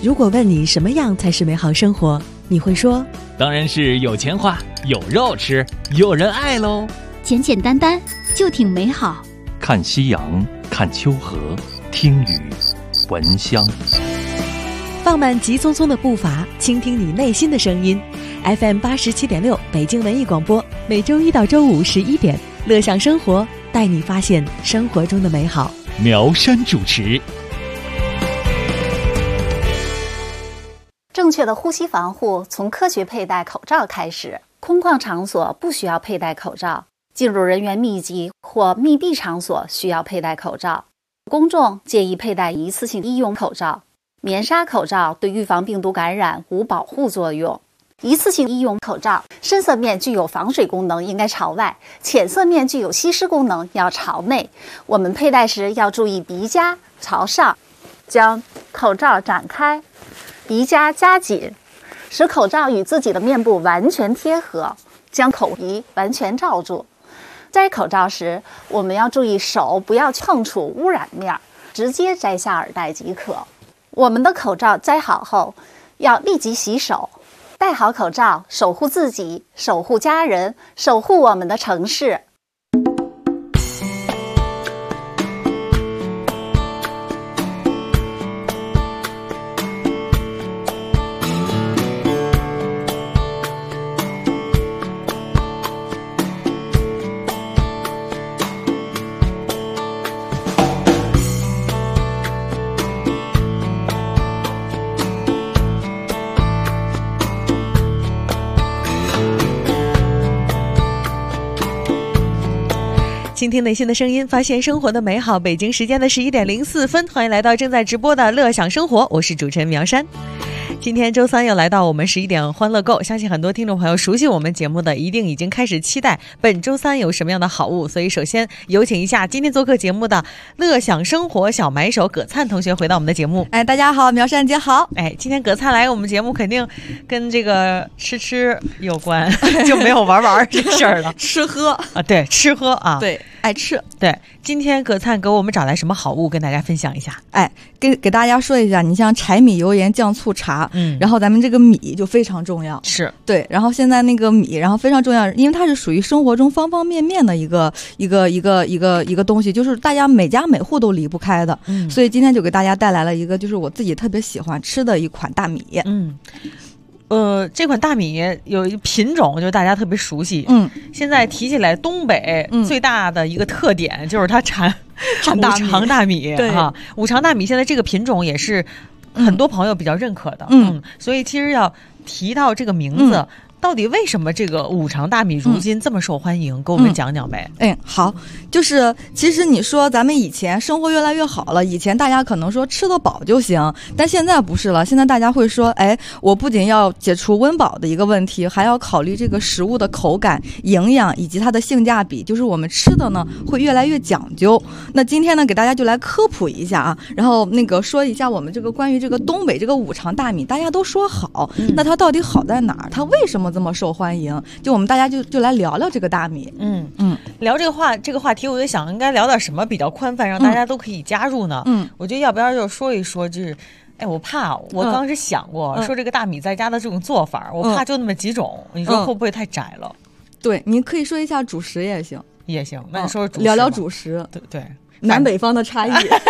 如果问你什么样才是美好生活，你会说当然是有钱花，有肉吃，有人爱喽。 简简单单就挺美好。 看夕阳，看秋河，听雨，闻香。 放慢急匆匆的步伐，倾听你内心的声音。FM 87.6北京文艺广播，每周一到周五11点，乐享生活，带你发现生活中的美好。 苗山主持。 正确的呼吸防护从科学佩戴口罩开始。空旷场所不需要佩戴口罩，进入人员密集或密闭场所需要佩戴口罩。公众建议佩戴一次性医用口罩。棉纱口罩对预防病毒感染无保护作用。一次性医用口罩深色面具有防水功能，应该朝外；浅色面具有吸湿功能，要朝内。我们佩戴时要注意鼻夹朝上，将口罩展开，鼻夹夹紧，使口罩与自己的面部完全贴合，将口鼻完全罩住。摘口罩时，我们要注意手不要碰触污染面，直接摘下耳带即可。我们的口罩摘好后，要立即洗手。戴好口罩，守护自己，守护家人，守护我们的城市。 倾听内心的声音，发现生活的美好。北京时间的11点04分，欢迎来到正在直播的乐享生活，我是主持人苗山。今天周三又来到我们11点欢乐购，相信很多听众朋友熟悉我们节目的一定已经开始期待本周三有什么样的好物，所以首先有请一下今天做客节目的乐享生活小买手葛灿同学回到我们的节目。 大家好，苗山姐好。 今天葛灿来我们节目肯定跟这个吃有关就没有玩这事儿了吃喝啊，对，吃喝啊， 对，爱吃。 对，今天葛灿给我们找来什么好物跟大家分享一下？ 给大家说一下，你像柴米油盐酱醋茶，然后咱们这个米就非常重要， 是对，然后现在那个米，然后非常重要，因为它是属于生活中方方面面的一个东西，就是大家每家每户都离不开的，所以今天就给大家带来了一个就是我自己特别喜欢吃的一款大米。 这款大米有一个品种，就是大家特别熟悉。现在提起来，东北最大的一个特点就是它产五常大米。对哈，五常大米现在这个品种也是很多朋友比较认可的。所以其实要提到这个名字。到底为什么这个五常大米如今这么受欢迎？给我们讲讲呗。 好，就是其实你说咱们以前生活越来越好了，以前大家可能说吃得饱就行，但现在不是了。现在大家会说，我不仅要解除温饱的一个问题，还要考虑这个食物的口感、营养以及它的性价比，就是我们吃的呢会越来越讲究。那今天呢，给大家就来科普一下啊，然后说一下我们这个关于这个东北这个五常大米，大家都说好，那它到底好在哪儿？它为什么这么受欢迎？就我们大家就来聊聊这个大米。 聊这个话题，我就想应该聊点什么比较宽泛，让大家都可以加入呢？我觉得要不要就说一说，就是我怕我当时想过说这个大米在家的这种做法，我怕就那么几种，你说会不会太窄了？ 对，您可以说一下主食也行。 那你说主食， 聊聊主食。 对， 南北方的差异。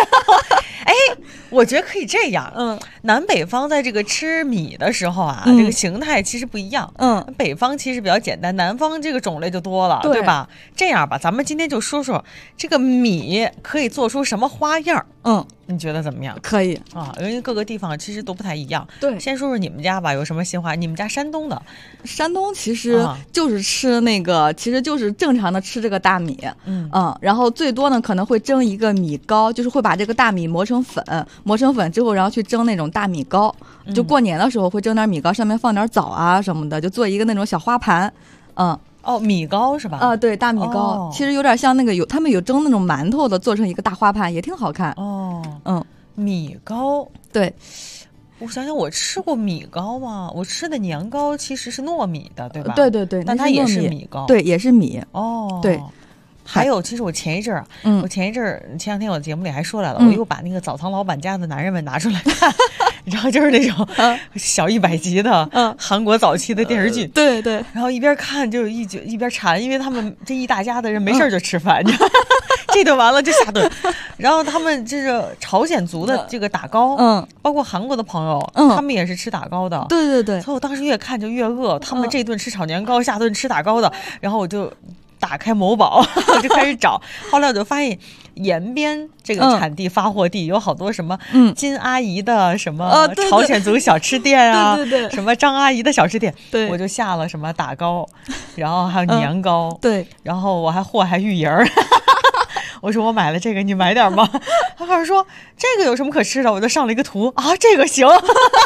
我觉得可以这样。南北方在这个吃米的时候啊，这个形态其实不一样。北方其实比较简单，南方这个种类就多了，对吧？这样吧，咱们今天就说说这个米可以做出什么花样。你觉得怎么样？ 可以啊，因为各个地方其实都不太一样。 对， 先说说你们家吧，有什么新花？你们家山东的？ 山东其实就是吃其实就是正常的吃这个大米。然后最多呢可能会蒸一个米糕，就是会把这个大米磨成粉之后，然后去蒸那种大米糕。就过年的时候会蒸点米糕，上面放点枣啊什么的，就做一个那种小花盘。 米糕是吧？ 对，大米糕，其实有点像他们有蒸那种馒头的，做成一个大花盘，也挺好看。 米糕， 对， 我想想，我吃过米糕吗？我吃的年糕其实是糯米的，对吧？ 对， 但它也是米糕， 对，也是米。 对， 还有，其实我前一阵儿，前两天我节目里还说来了，我又把那个早仓老板家的男人们拿出来看，然后就是那种小100集的韩国早期的电视剧， 对对， 然后一边看就一边馋，因为他们这一大家的人没事就吃饭，这顿完了就下顿，然后他们就是朝鲜族的这个打糕，包括韩国的朋友，他们也是吃打糕的， 对对对， 所以我当时越看就越饿，他们这顿吃炒年糕，下顿吃打糕的，然后我就打开某宝我就开始找，后来我就发现延边这个产地发货地有好多什么金阿姨的什么朝鲜族小吃店啊， 对对对， 什么张阿姨的小吃店， 对， 我就下了什么打糕，然后还有年糕， 对， 然后我还祸害芋圆儿。我说我买了这个，你买点吗？他告诉说这个有什么可吃的，我就上了一个图啊，这个行。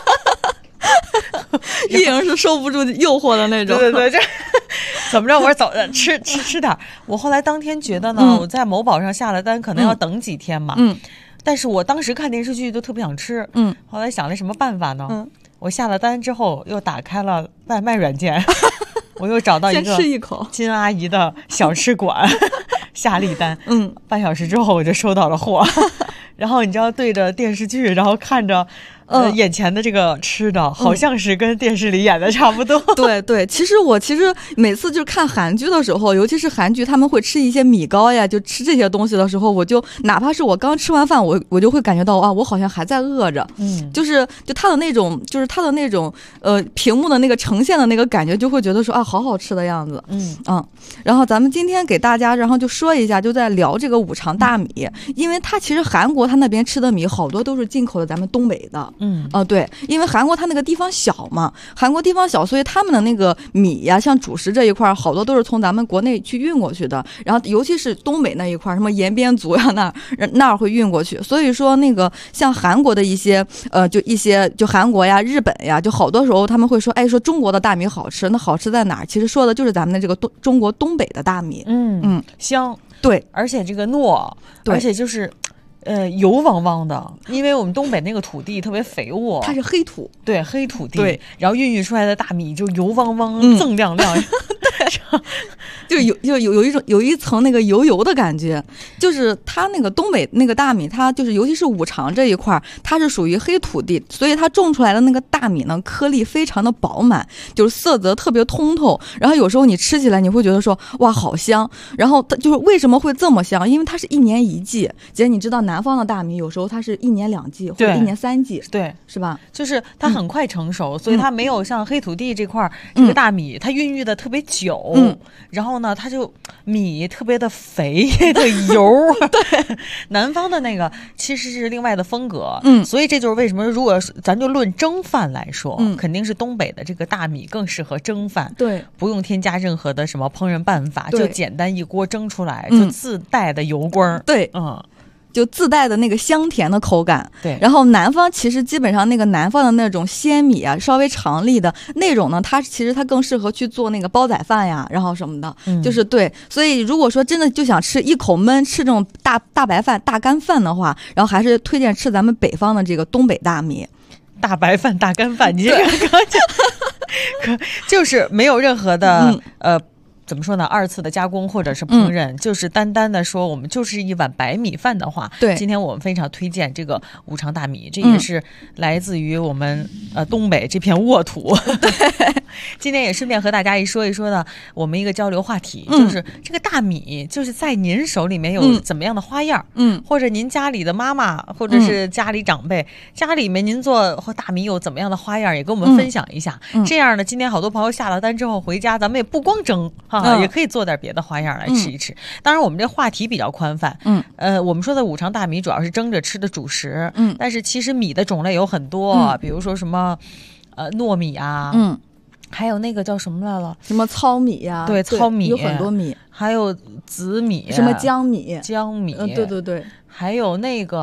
玉莹是受不住诱惑的那种， 对对对，这怎么着？我说走，吃点。我后来当天觉得呢，我在某宝上下了单，可能要等几天嘛。但是我当时看电视剧就特别想吃。后来想了什么办法呢？我下了单之后又打开了外卖软件，我又找到一个金阿姨的小吃馆，下了一单。半小时之后我就收到了货。然后你知道对着电视剧，然后看着眼前的这个吃的，好像是跟电视里演的差不多。 对对，其实每次就看韩剧的时候，尤其是韩剧他们会吃一些米糕呀，就吃这些东西的时候，我就哪怕是我刚吃完饭，我就会感觉到啊，我好像还在饿着。就它的那种，就是它的那种屏幕的那个呈现的那个感觉，就会觉得说啊，好好吃的样子。然后咱们今天给大家，然后就说一下，就在聊这个五常大米，因为它其实韩国它那边吃的米好多都是进口的，咱们东北的。对，因为韩国它那个地方小嘛，所以他们的那个米呀，像主食这一块，好多都是从咱们国内去运过去的。然后尤其是东北那一块，什么延边族呀，那儿会运过去。所以说那个像韩国的一些就韩国呀、日本呀，就好多时候他们会说，说中国的大米好吃，那好吃在哪儿？其实说的就是咱们的这个中国东北的大米。 香， 对， 而且这个糯，而且就是油汪汪的，因为我们东北那个土地特别肥沃， 它是黑土， 对，黑土地， 对， 然后孕育出来的大米就油汪汪、锃亮亮， 对，有一层那个油的感觉。就是它那个东北那个大米，它就是尤其是五常这一块，它是属于黑土地，所以它种出来的那个大米呢，颗粒非常的饱满，就是色泽特别通透，然后有时候你吃起来你会觉得说哇好香。然后它就是为什么会这么香，因为它是1年1季。姐，你知道南方的大米有时候它是1年2季或者1年3季， 对， 是吧？ 就是它很快成熟，所以它没有像黑土地这块这个大米，它孕育的特别久，然后呢，它就米特别的肥的油。 对， 南方的那个其实是另外的风格，所以这就是为什么如果咱就论蒸饭来说，肯定是东北的这个大米更适合蒸饭， 对， 不用添加任何的什么烹饪办法，就简单一锅蒸出来，就自带的油光， 对，就自带的那个香甜的口感。 对， 然后南方其实基本上那个南方的那种鲜米啊，稍微长粒的那种呢，它更适合去做那个煲仔饭呀，然后什么的，就是对。所以如果说真的就想吃一口闷，吃这种大白饭、大干饭的话，然后还是推荐吃咱们北方的这个东北大米。 大白饭、大干饭，你这个就是没有任何的怎么说呢？二次的加工或者是烹饪，就是单单的说我们就是一碗白米饭的话， 对， 今天我们非常推荐这个五常大米，这也是来自于我们东北这片沃土。对，今天也顺便和大家说一说呢，我们一个交流话题，就是这个大米，就是在您手里面有怎么样的花样，或者您家里的妈妈或者是家里长辈，家里面您做大米有怎么样的花样，也跟我们分享一下。这样呢，今天好多朋友下了单之后回家，咱们也不光蒸。也可以做点别的花样来吃一吃。当然我们这话题比较宽泛，我们说的五常大米主要是蒸着吃的主食，但是其实米的种类有很多，比如说什么糯米啊，还有那个叫什么来了， 什么糙米呀， 对，糙米有很多米， 还有紫米， 什么江米， 对对对，还有那个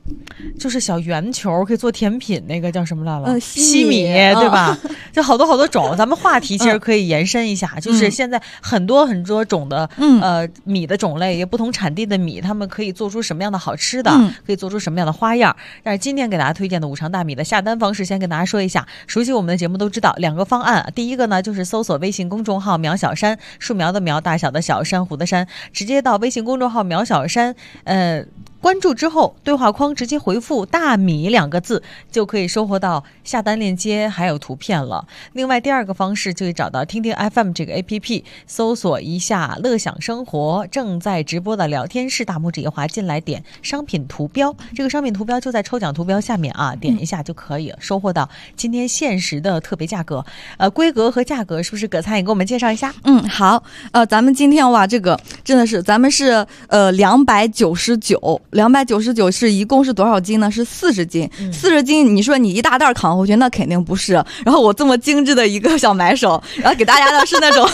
就是小圆球可以做甜品，那个叫什么来了？西米，对吧？就好多好多种。咱们话题其实可以延伸一下，就是现在很多很多种的米的种类，也不同产地的米，他们可以做出什么样的好吃的，可以做出什么样的花样。但是今天给大家推荐的五常大米的下单方式，先跟大家说一下。熟悉我们的节目都知道2个方案，第一个呢就是搜索微信公众号苗小山，树苗的苗，大小的小，珊瑚的珊，直接到微信公众号苗小山关注之后，对话框直接回复大米2个字，就可以收获到下单链接还有图片了。另外第2个方式就可以找到听听 FM 这个 APP， 搜索一下乐享生活正在直播的聊天室，大拇指一划进来，点商品图标，这个商品图标就在抽奖图标下面啊，点一下就可以收获到今天限时的特别价格。规格和价格是不是葛灿也给我们介绍一下？ 好，咱们今天哇，这个真的是咱们是299是一共是多少斤呢？是40斤。40斤，你说你一大袋扛回去，那肯定不是。然后我这么精致的一个小买手，然后给大家的是那种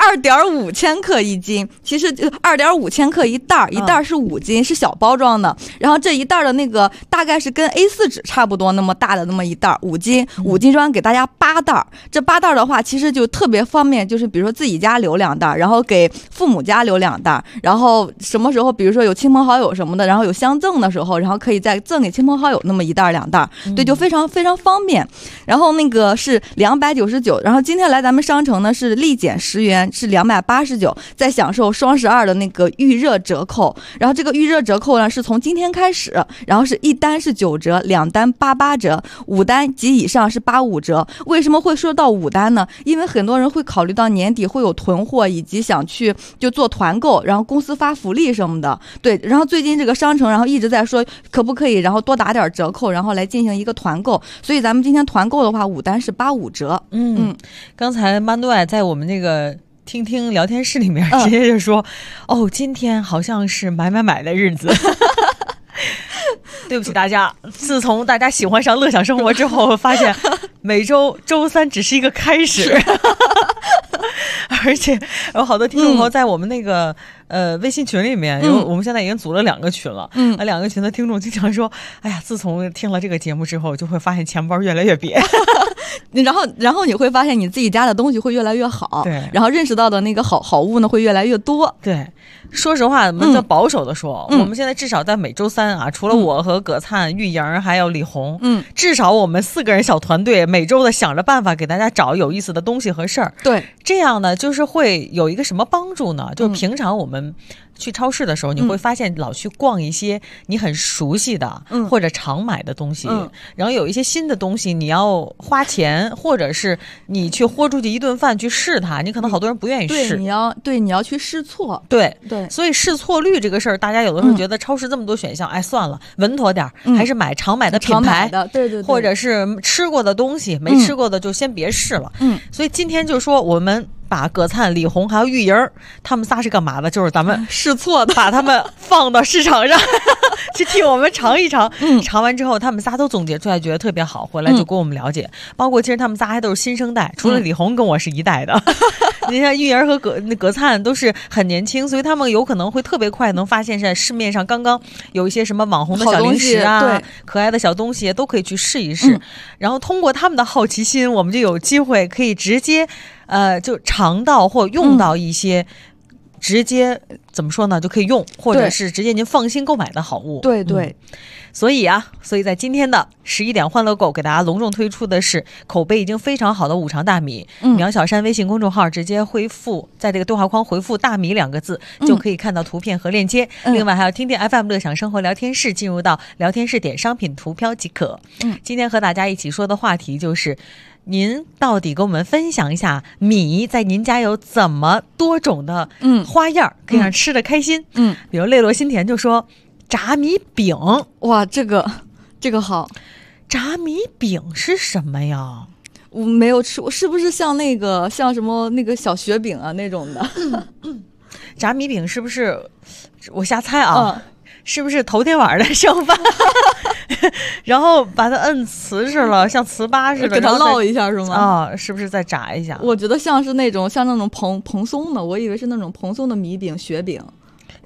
2.5千克一斤，其实2.5千克一袋，一袋是5斤，是小包装的。然后这一袋的那个大概是跟 A4 纸差不多那么大的那么一袋，5斤装给大家8袋。这8袋的话，其实就特别方便，就是比如说自己家留2袋，然后给父母家留2袋，然后什么时候比如说有亲朋好友什么的，然后有相赠的时候，然后可以再赠给亲朋好友那么1袋2袋，对，就非常非常方便。然后那个是299，然后今天来咱们商城呢是立减10元，是289，再享受双12的那个预热折扣。然后这个预热折扣呢是从今天开始，然后是1单是9折，2单88折，5单及以上是85折。为什么会说到5单呢？因为很多人会考虑到年底会有囤货，以及想去就做团购，然后公司发福利什么的，对。然后最近这个商城然后一直在说可不可以然后多打点折扣，然后来进行一个团购，所以咱们今天团购的话5单是85折。 刚才曼多爱在我们那个听听聊天室里面直接就说今天好像是买的日子。对不起大家，自从大家喜欢上乐享生活之后，发现每周周3只是一个开始。而且有好多听众朋友在我们那个微信群里面，我们现在已经组了2个群了。2个群的听众经常说，哎呀，自从听了这个节目之后，就会发现钱包越来越瘪。 然后你会发现你自己家的东西会越来越好， 对， 然后认识到的那个好物呢会越来越多。 对，说实话，我们在保守的说，我们现在至少在每周3啊，除了我和葛灿、玉莹还有李红，至少我们4个人小团队每周的想着办法给大家找有意思的东西和事儿。 对， 这样呢，就是会有一个什么帮助呢？就是平常我们去超市的时候，你会发现老去逛一些你很熟悉的或者常买的东西，然后有一些新的东西你要花钱，或者是你去豁出去一顿饭去试它，你可能好多人不愿意试。 对，你要去试错。 对，所以试错率这个事儿，大家有的时候觉得超市这么多选项，哎，算了，稳妥点，还是买常买的品牌， 对， 或者是吃过的东西，没吃过的就先别试了。所以今天就说我们把葛灿、李红还有玉莹他们仨是干嘛的？就是咱们试错的， 把他们放到市场上去替我们尝一尝。尝完之后，他们仨都总结出来，觉得特别好，回来就跟我们了解。包括其实他们仨还都是新生代，除了李红跟我是一代的。你看玉莹和葛灿都是很年轻，所以他们有可能会特别快能发现在市面上刚刚有一些什么网红的小零食啊， 对， 可爱的小东西都可以去试一试。然后通过他们的好奇心，我们就有机会可以直接就尝到或用到一些直接怎么说呢，就可以用，或者是直接您放心购买的好物。 对， 所以在今天的11点欢乐购给大家隆重推出的是口碑已经非常好的五常大米。苗小山微信公众号直接回复，在这个对话框回复大米2个字，就可以看到图片和链接。另外还有听听 FM 乐享生活聊天室，进入到聊天室点商品图标即可。今天和大家一起说的话题就是您到底给我们分享一下米在您家有怎么多种的花样，可以让吃得开心。比如泪落心田就说炸米饼。 哇，这个好。 炸米饼是什么呀？ 我没有吃过，是不是像什么那个小雪饼啊那种的？ 炸米饼是不是？我瞎猜啊。是不是头天晚上的剩饭，然后把它摁瓷实了，像糍粑似的， 给它烙一下是吗？ 是不是再炸一下？ 我觉得像那种蓬松的，我以为是那种蓬松的米饼、雪饼。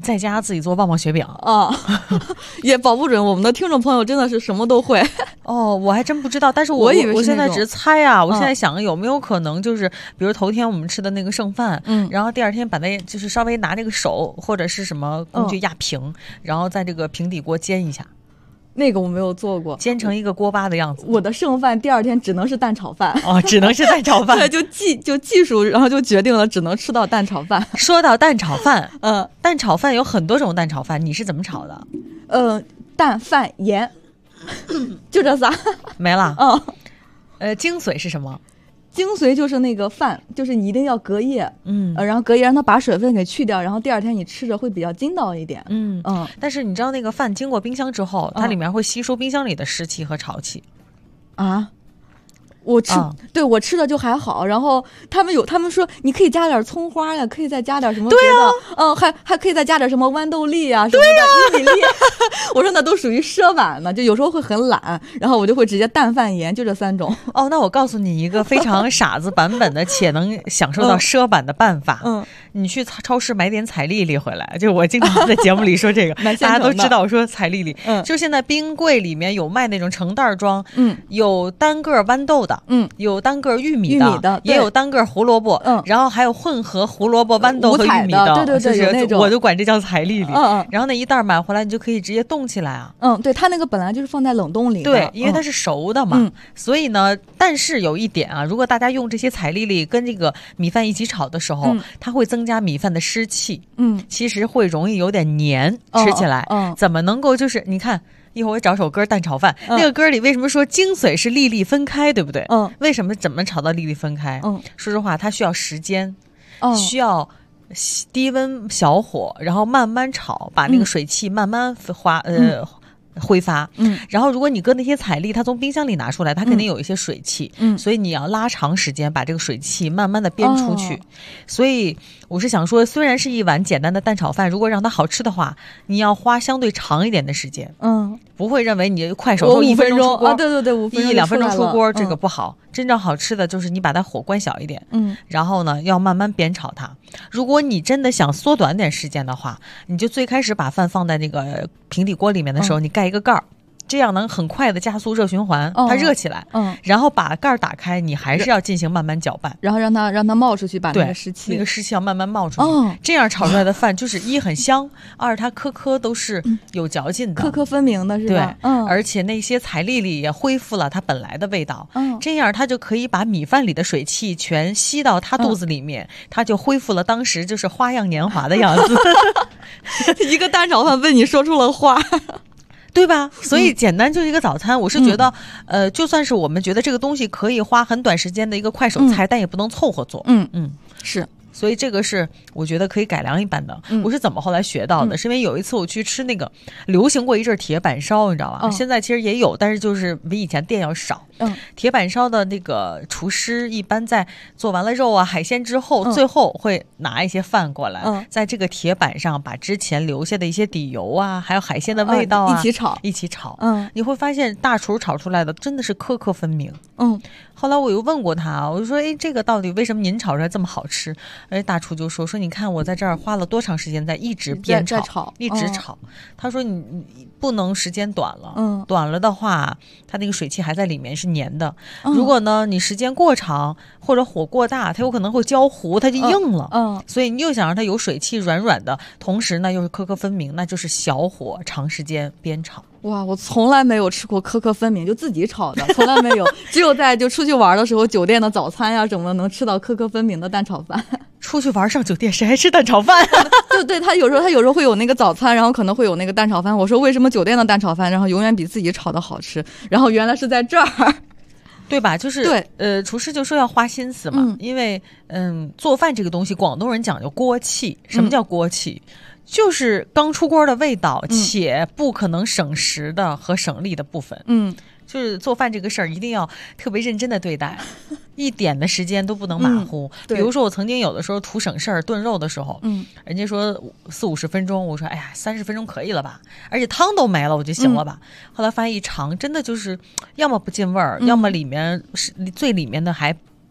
在家自己做旺旺雪饼啊，也保不准我们的听众朋友真的是什么都会哦，我还真不知道，但是我以为我现在只是猜啊，我现在想有没有可能就是，比如头天我们吃的那个剩饭，然后第二天把那就是稍微拿这个手或者是什么工具压平，然后在这个平底锅煎一下。 那个我没有做过， 煎成一个锅巴的样子。 我的剩饭第二天只能是蛋炒饭哦，只能是蛋炒饭。 对，就技术，然后就决定了只能吃到蛋炒饭。 说到蛋炒饭，蛋炒饭有很多种蛋炒饭，你是怎么炒的？ 蛋饭盐，就这仨， 没了。精髓是什么？ 精髓就是那个饭，就是你一定要隔夜，然后隔夜让它把水分给去掉，然后第二天你吃着会比较筋道一点， 但是你知道那个饭经过冰箱之后，它里面会吸收冰箱里的湿气和潮气啊。我吃，对我吃的就还好，然后他们说你可以加点葱花呀，可以再加点什么别的，还可以再加点什么豌豆粒啊什么的，玉米粒。我说那都属于奢版呢，就有时候会很懒，然后我就会直接蛋饭盐，就这3种。 哦，那我告诉你一个非常傻子版本的且能享受到奢版的办法。你去超市买点彩粒粒回来，就我经常在节目里说这个，大家都知道我说彩粒粒，就现在冰柜里面有卖那种成袋装，有单个豌豆的。有单个玉米的，也有单个胡萝卜，然后还有混合胡萝卜、豌豆和玉米的， 对，有那种， 我就管这叫彩粒粒。然后那一袋买回来，你就可以直接冻起来啊。 对，它那个本来就是放在冷冻里的， 对，因为它是熟的嘛。所以呢，但是有一点啊，如果大家用这些彩粒粒跟这个米饭一起炒的时候，它会增加米饭的湿气，其实会容易有点黏，吃起来，怎么能够就是你看。一会儿我找首歌蛋炒饭，那个歌里为什么说精髓是粒粒分开，对不对？为什么怎么炒到粒粒分开？说实话，它需要时间，需要低温小火，然后慢慢炒，把那个水汽慢慢挥发。然后如果你搁那些彩粒，它从冰箱里拿出来，它肯定有一些水汽，所以你要拉长时间把这个水汽慢慢的煸出去。所以我是想说，虽然是一碗简单的蛋炒饭，如果让它好吃的话，你要花相对长一点的时间。不会认为你快手说1分钟出锅， 对，5分钟 1-2分钟出锅，这个不好。真正好吃的就是你把它火关小一点，然后呢要慢慢煸炒它。如果你真的想缩短点时间的话，你就最开始把饭放在那个平底锅里面的时候，你盖一个盖儿。这样能很快的加速热循环，它热起来，然后把盖儿打开，你还是要进行慢慢搅拌， 然后让它冒出去，把那个湿气要慢慢冒出去，这样炒出来的饭就是一很香，二它颗都是有嚼劲的， 颗分明的是吧？ 对，而且那些彩粒粒也恢复了它本来的味道，这样它就可以把米饭里的水汽全吸到它肚子里面，它就恢复了当时就是花样年华的样子。 一个蛋炒饭被你说出了话。 对吧？所以简单就是一个早餐。我是觉得，就算是我们觉得这个东西可以花很短时间的一个快手菜，但也不能凑合做。 是。 所以这个是我觉得可以改良一版的。我是怎么后来学到的？是因为有一次我去吃那个流行过一阵铁板烧，你知道吧？现在其实也有，但是就是比以前店要少。铁板烧的那个厨师一般在做完了肉啊海鲜之后，最后会拿一些饭过来，在这个铁板上把之前留下的一些底油啊，还有海鲜的味道啊一起炒。你会发现大厨炒出来的真的是颗颗分明。后来我又问过他，我就说，这个到底为什么您炒出来这么好吃？大厨就说你看我在这儿花了多长时间在一直煸炒，一直炒。他说你不能时间短了，短了的话，它那个水汽还在里面是粘的。如果呢你时间过长或者火过大，它有可能会焦糊，它就硬了。所以你又想让它有水汽软软的，同时呢又是颗颗分明，那就是小火长时间煸炒。 哇，我从来没有吃过颗颗分明就自己炒的，从来没有，只有在就出去玩的时候，酒店的早餐呀什么的能吃到颗颗分明的蛋炒饭。 出去玩上酒店谁还吃蛋炒饭？ 对，他有时候会有那个早餐，然后可能会有那个蛋炒饭。我说为什么酒店的蛋炒饭然后永远比自己炒的好吃？然后原来是在这儿。 对吧？就是对， 厨师就说要花心思嘛，因为做饭这个东西，广东人讲究锅气。什么叫锅气？就是刚出锅的味道，且不可能省时的和省力的部分。就是做饭这个事儿一定要特别认真的对待，一点的时间都不能马虎。比如说我曾经有的时候图省事儿炖肉的时候，人家说40-50分钟，我说哎呀30分钟可以了吧，而且汤都没了我就行了吧。后来发现一尝真的就是要么不进味儿，要么里面是最里面的还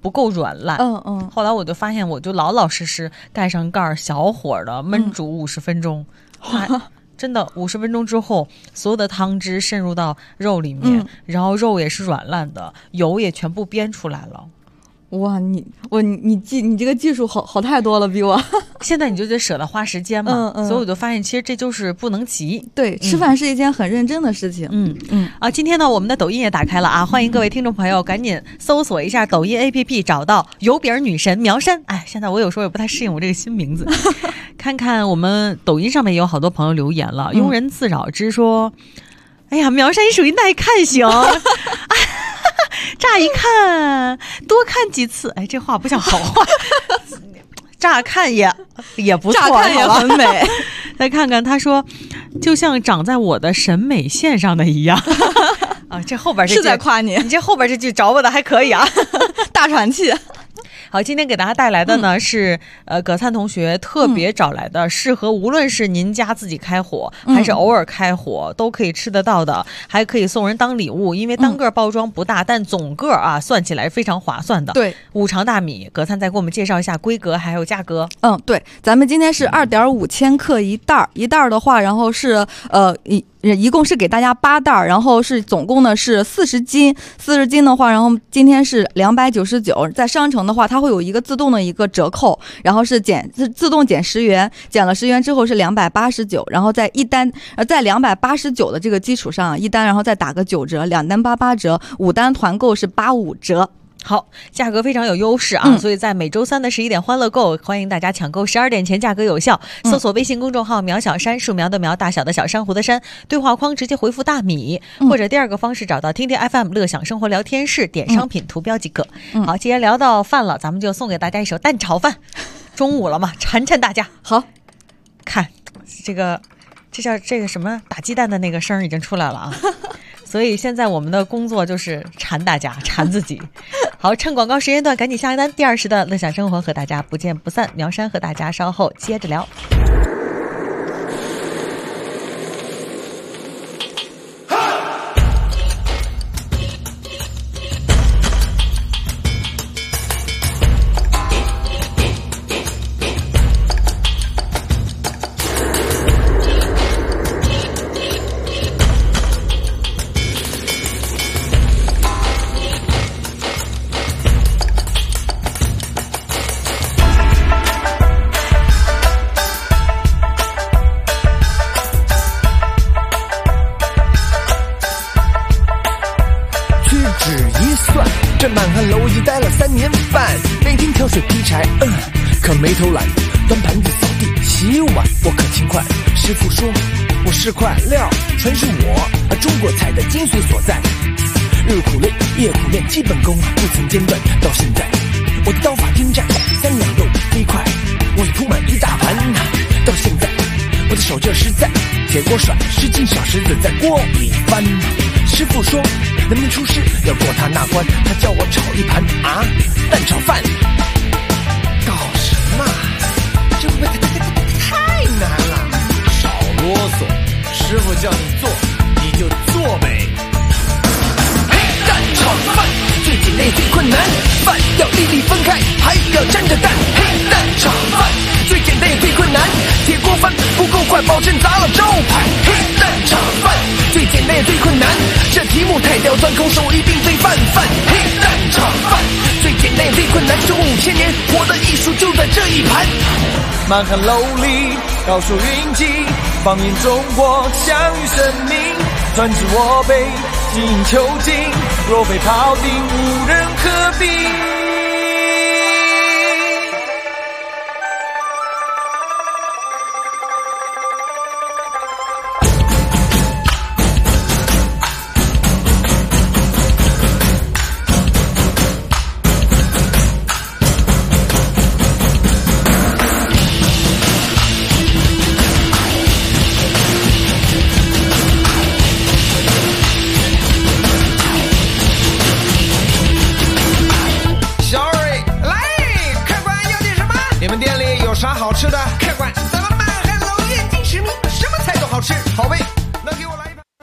不够软烂。后来我就发现，我就老老实实盖上盖，小火的焖煮50分钟。真的50分钟之后，所有的汤汁渗入到肉里面，然后肉也是软烂的，油也全部煸出来了。 哇，你这个技术好太多了，比我。 现在你就得舍得花时间嘛，所以我就发现其实这就是不能急。 对，吃饭是一件很认真的事情。 今天呢，我们的抖音也打开了啊，欢迎各位听众朋友赶紧搜索一下抖音 APP， 找到油饼女神苗山。哎，现在我有时候也不太适应我这个新名字。看看我们抖音上面也有好多朋友留言了，庸人自扰之说：“哎呀，苗山属于耐看型。”乍一看，多看几次，哎，这话不像好话。乍看也不错， 乍看也很美。 再看看，他说，就像长在我的审美线上的一样。啊，这后边这句是在夸你， 你这后边这句找我的还可以啊， 大喘气。 好，今天给大家带来的呢是葛灿同学特别找来的，适合无论是您家自己开火还是偶尔开火都可以吃得到的，还可以送人当礼物，因为单个包装不大，但总个啊算起来非常划算的。对，五常大米，葛灿再给我们介绍一下规格还有价格。 对，咱们今天是2.5千克一袋，一袋的话，然后是一共是给大家8袋，然后是总共呢是40斤，40斤的话，然后今天是299，在商城的话它会有一个自动的一个折扣，然后是自动减10元，减了10元之后是289，然后在在289的这个基础上，一单然后再打个9折，2单88折，5单团购是85折。 好，价格非常有优势啊，所以在每周3的11点欢乐购，欢迎大家抢购，12点前价格有效。搜索微信公众号苗小山，树苗的苗，大小的小，珊瑚的珊，对话框直接回复大米，或者第二个方式找到听听 FM 乐享生活聊天室，点商品图标即可。好，既然聊到饭了，咱们就送给大家一首蛋炒饭。中午了嘛，馋大家。好，看这叫这个什么打鸡蛋的那个声已经出来了啊。所以现在我们的工作就是馋大家，馋自己。好，趁广告时间段赶紧下单。第20的乐享生活和大家不见不散。苗山和大家稍后接着聊。 这满汉楼已待了3年半，每天挑水劈柴，可没偷懒，端盘子、扫地、洗碗，我可勤快。师傅说我是块料，全是我中国菜的精髓所在。日苦累，夜苦练，基本功不曾间断，到现在我的刀法精湛，3两肉飞快，我已铺满一大盘。到现在我的手劲实在，铁锅甩10斤小石子在锅里翻。师傅说能不能出师要过他那关，他叫我炒一盘蛋炒饭。搞什么？这会不会太难了？少啰嗦，师傅叫你做你就做呗。黑蛋炒饭最简单也最困难，饭要粒粒分开，还要沾着蛋。黑蛋炒饭最简单也最困难，铁锅翻不够快，保证砸了招牌。黑蛋炒饭最简单也最困难，这题目太刁钻，空手一定最泛泛。黑蛋炒饭最简单也最困难，这5000年活的艺术就在这一盘。满汉楼里高手云集，放眼中国享誉盛名，专治我辈精益求精，若非庖丁无人可比。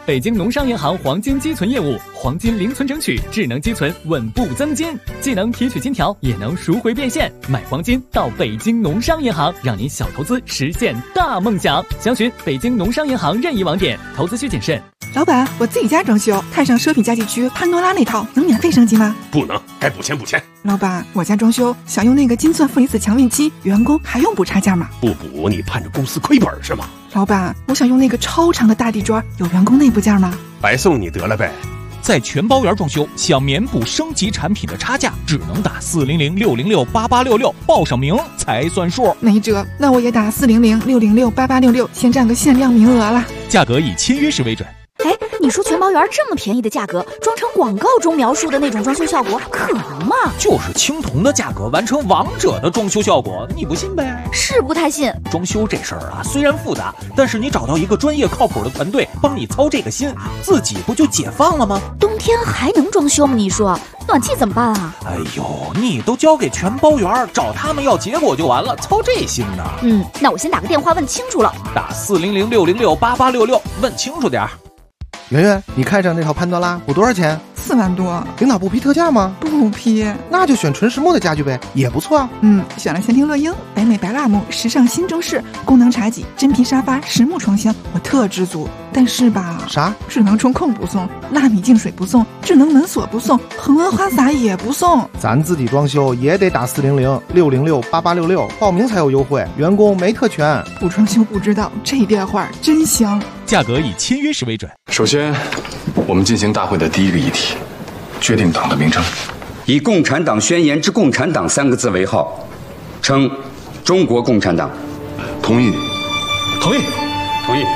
北京农商银行黄金积存业务，黄金零存整取，智能积存，稳步增金，既能提取金条，也能赎回变现。买黄金到北京农商银行，让您小投资实现大梦想。详询北京农商银行任意网点，投资需谨慎。 老板，我自己家装修，看上奢品家具区潘多拉那套，能免费升级吗？ 不能，该补钱补钱。 老板，我家装修想用那个金钻负离子强运期，员工还用补差价吗？ 不补你盼着公司亏本是吗？ 老板，我想用那个超长的大地砖，有员工内部价吗？ 白送你得了呗。 在全包圆装修，想免补升级产品的差价，只能打400-606-8866，报上名才算数。 没辙，那我也打400-606-8866，先占个限量名额了。 价格以签约时为准。 哎，你说全包圆这么便宜的价格，装成广告中描述的那种装修效果，可能吗？ 就是青铜的价格完成王者的装修效果，你不信呗？ 是不太信。 装修这事儿啊，虽然复杂，但是你找到一个专业靠谱的团队帮你操这个心，自己不就解放了吗？ 冬天还能装修吗？你说暖气怎么办啊？ 哎呦，你都交给全包圆，找他们要结果就完了，操这心呢？ 那我先打个电话问清楚了。 打400-606-8866，问清楚点儿。 圆圆，你看上那套潘多拉补多少钱 ？4万多。 领导不批特价吗？ 不批。 那就选纯实木的家具呗，也不错啊。 选了仙庭乐英、北美白蜡木、时尚新中式、功能茶几、真皮沙发、实木床箱，我特知足。但是吧， 啥？ 智能中控不送，纳米净水不送，智能门锁不送，恒温花洒也不送。 咱自己装修也得打400-606-8866，报名才有优惠，员工没特权。 不装修不知道，这电话真香。 价格以签约时为准。 首先，我们进行大会的第一个议题，决定党的名称， 以共产党宣言之共产党3个字为号，称中国共产党。 同意。 同意。 同意。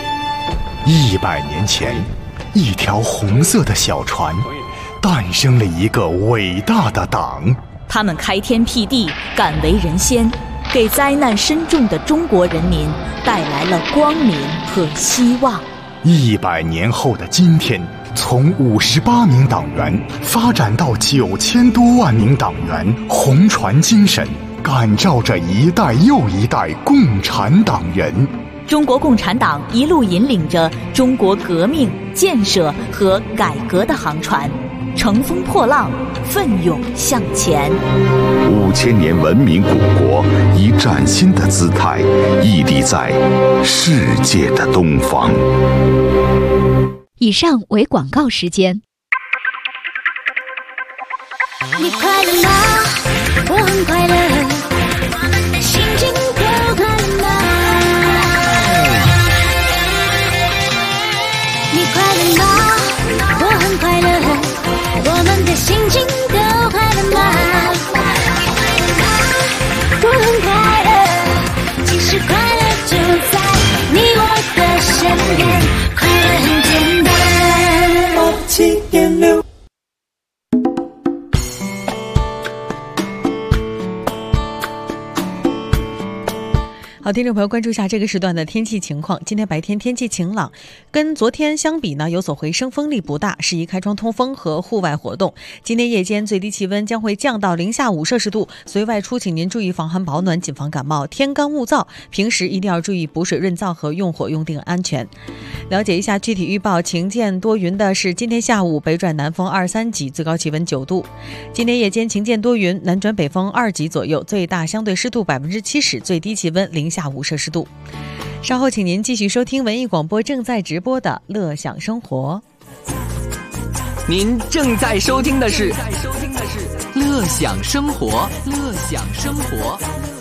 100年前，一条红色的小船，诞生了一个伟大的党。 他们开天辟地，敢为人先，给灾难深重的中国人民带来了光明和希望。 100年后的今天，从58名党员发展到9000多万名党员，红船精神感召着一代又一代共产党人。 中国共产党一路引领着中国革命、建设和改革的航船，乘风破浪，奋勇向前。 5000年文明古国以崭新的姿态屹立在世界的东方。 以上为广告时间。 你快乐吗？我很快乐，心情都快乐吗？你快乐吗？我很快乐，我们的心情都快乐吗？我很快乐，其实快乐就在你我的身边，快乐很简单。87.6 好，听众朋友，关注一下这个时段的天气情况。今天白天天气晴朗，跟昨天相比呢有所回升，风力不大，适宜开窗通风和户外活动。今天夜间最低气温将会降到零下5摄氏度，随外出请您注意防寒保暖，谨防感冒。天干物燥，平时一定要注意补水润燥和用火用电安全。了解一下具体预报，晴见多云的是今天下午北转南风2-3级，最高气温9度。今天夜间晴见多云，南转北风2级左右，最大相对湿度70%，最低气温零下5摄氏度。稍后请您继续收听文艺广播正在直播的乐享生活。 您正在收听的是乐享生活，乐享生活。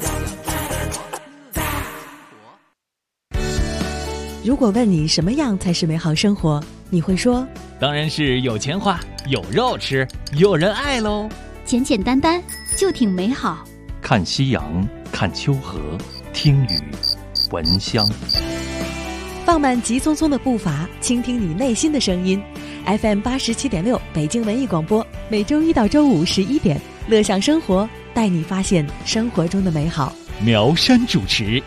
如果问你什么样才是美好生活，你会说当然是有钱花，有肉吃，有人爱喽。 简简单单就挺美好。 看夕阳，看秋河，听雨，闻香。 放慢急匆匆的步伐，倾听你内心的声音。FM 87.6北京文艺广播，每周1到周511点，乐享生活，带你发现生活中的美好。 苗山主持。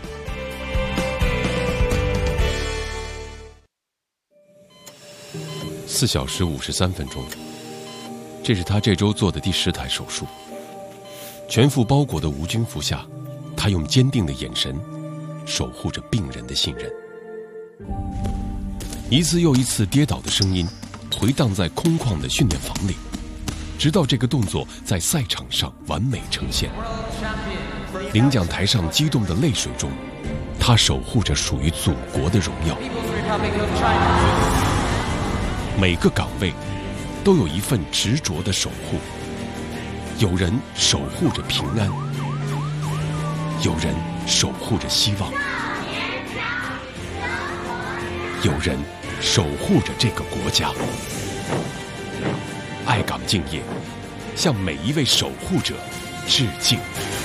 4小时53分钟，这是他这周做的第10台手术。全副包裹的无菌服下，他用坚定的眼神守护着病人的信任。 一次又一次跌倒的声音回荡在空旷的训练房里，直到这个动作在赛场上完美呈现。领奖台上激动的泪水中，他守护着属于祖国的荣耀。每个岗位都有一份执着的守护，有人守护着平安，有人守护着希望，有人守护着这个国家。爱岗敬业，向每一位守护者致敬。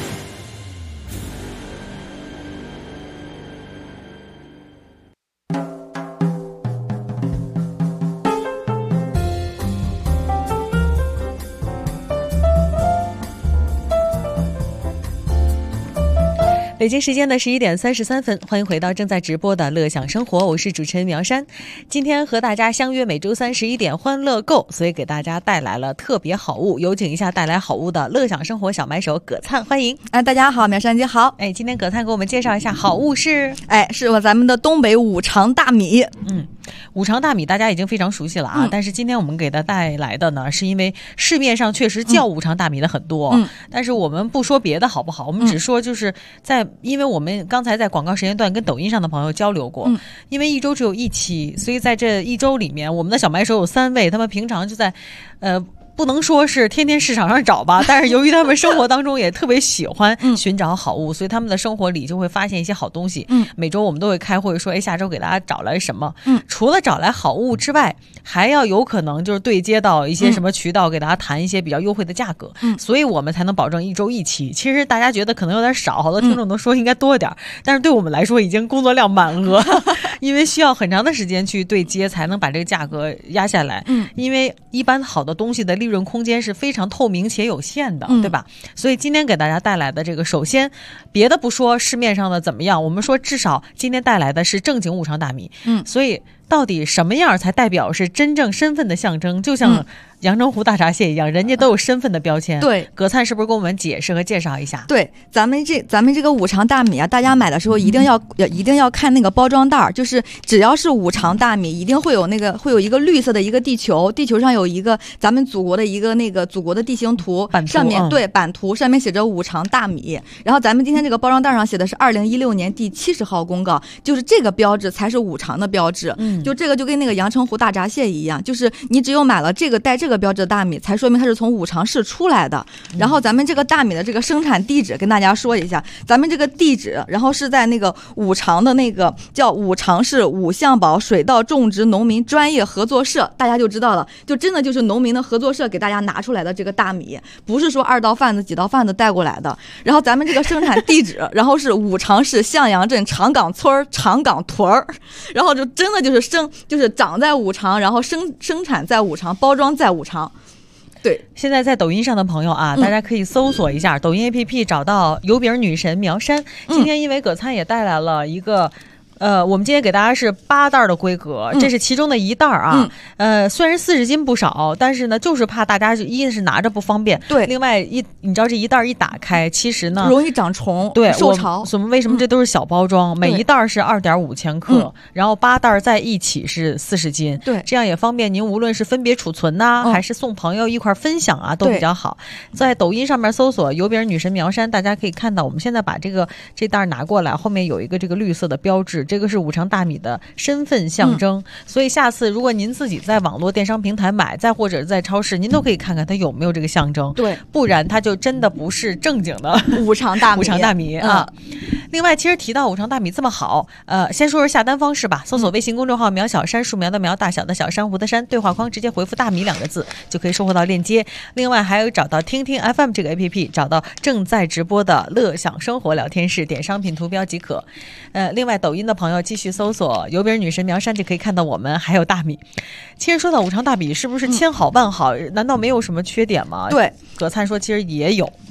北京时间的11点33分，欢迎回到正在直播的乐享生活，我是主持人苗山。今天和大家相约每周三11点欢乐购，所以给大家带来了特别好物，有请一下带来好物的乐享生活小买手葛灿，欢迎。 大家好，苗山姐好。 今天葛灿给我们介绍一下好物是， 是咱们的东北五常大米。 五常大米大家已经非常熟悉了啊，但是今天我们给它带来的呢，是因为市面上确实叫五常大米的很多，但是我们不说别的好不好，我们只说就是因为我们刚才在广告时间段跟抖音上的朋友交流过，因为一周只有一期，所以在这一周里面，我们的小买手有3位，他们平常就在不能说是天天市场上找吧，但是由于他们生活当中也特别喜欢寻找好物，所以他们的生活里就会发现一些好东西。每周我们都会开会说，下周给大家找来什么。除了找来好物之外，还要有可能就是对接到一些什么渠道，给大家谈一些比较优惠的价格。所以我们才能保证一周一期。其实大家觉得可能有点少，好多听众都说应该多一点，但是对我们来说已经工作量满额，因为需要很长的时间去对接，才能把这个价格压下来。因为一般好的东西的利润空间是非常透明且有限的，对吧？所以今天给大家带来的这个，首先别的不说市面上的怎么样，我们说至少今天带来的是正经五常大米。所以到底什么样才代表是真正身份的象征？就像阳澄湖大闸蟹一样，人家都有身份的标签。 对， 葛灿是不是给我们解释和介绍一下？ 对，咱们这个五常大米啊，大家买的时候一定要看那个包装袋，就是只要是五常大米，一定会有一个绿色的一个地球，地球上有一个咱们祖国的一个祖国的地形图，上面版图上面写着五常大米，然后咱们今天这个包装袋上写的是2016年第70号公告，就是这个标志才是五常的标志。就这个就跟那个阳澄湖大闸蟹一样，就是你只有买了这个带这个标志的大米，才说明它是从五常市出来的。然后咱们这个大米的这个生产地址跟大家说一下，咱们这个地址，然后是在那个五常的那个叫五常市五象堡水稻种植农民专业合作社，大家就知道了，就真的就是农民的合作社给大家拿出来的这个大米，不是说2道贩子几道贩子带过来的。然后咱们这个生产地址，然后是五常市向阳镇长岗村长岗屯儿，然后就真的就是长在五常，然后生产在五常，包装在五常。对， 现在在抖音上的朋友啊，大家可以搜索一下抖音 APP， 找到油饼女神苗山。今天因为葛灿也带来了一个我们今天给大家是8袋的规格，这是其中的1袋啊。虽然40斤不少，但是呢，就是怕大家一是拿着不方便， 对。 另外你知道这1袋一打开，其实呢容易长虫， 对， 受潮。 我们为什么这都是小包装？每一袋是2.5千克，然后8袋在一起是40斤， 对， 这样也方便您无论是分别储存呐，还是送朋友一块分享啊，都比较好。在抖音上面搜索油饼女神苗山，大家可以看到我们现在把这袋拿过来，后面有一个这个绿色的标志。这个是五常大米的身份象征，所以下次如果您自己在网络电商平台买，再或者在超市，您都可以看看它有没有这个象征， 对， 不然它就真的不是正经的五常大米啊。另外，其实提到五常大米这么好，先说说下单方式吧。搜索微信公众号苗小山，树苗的苗，大小的小，珊瑚的珊，对话框直接回复大米2个字就可以收获到链接。另外还有找到听听 FM 这个 APP， 找到正在直播的乐享生活聊天室，点商品图标即可。另外抖音的朋友继续搜索油饼女神苗山就可以看到我们还有大米。其实说到五常大米是不是千好万好，难道没有什么缺点吗？ 对， 葛灿说其实也有。 对，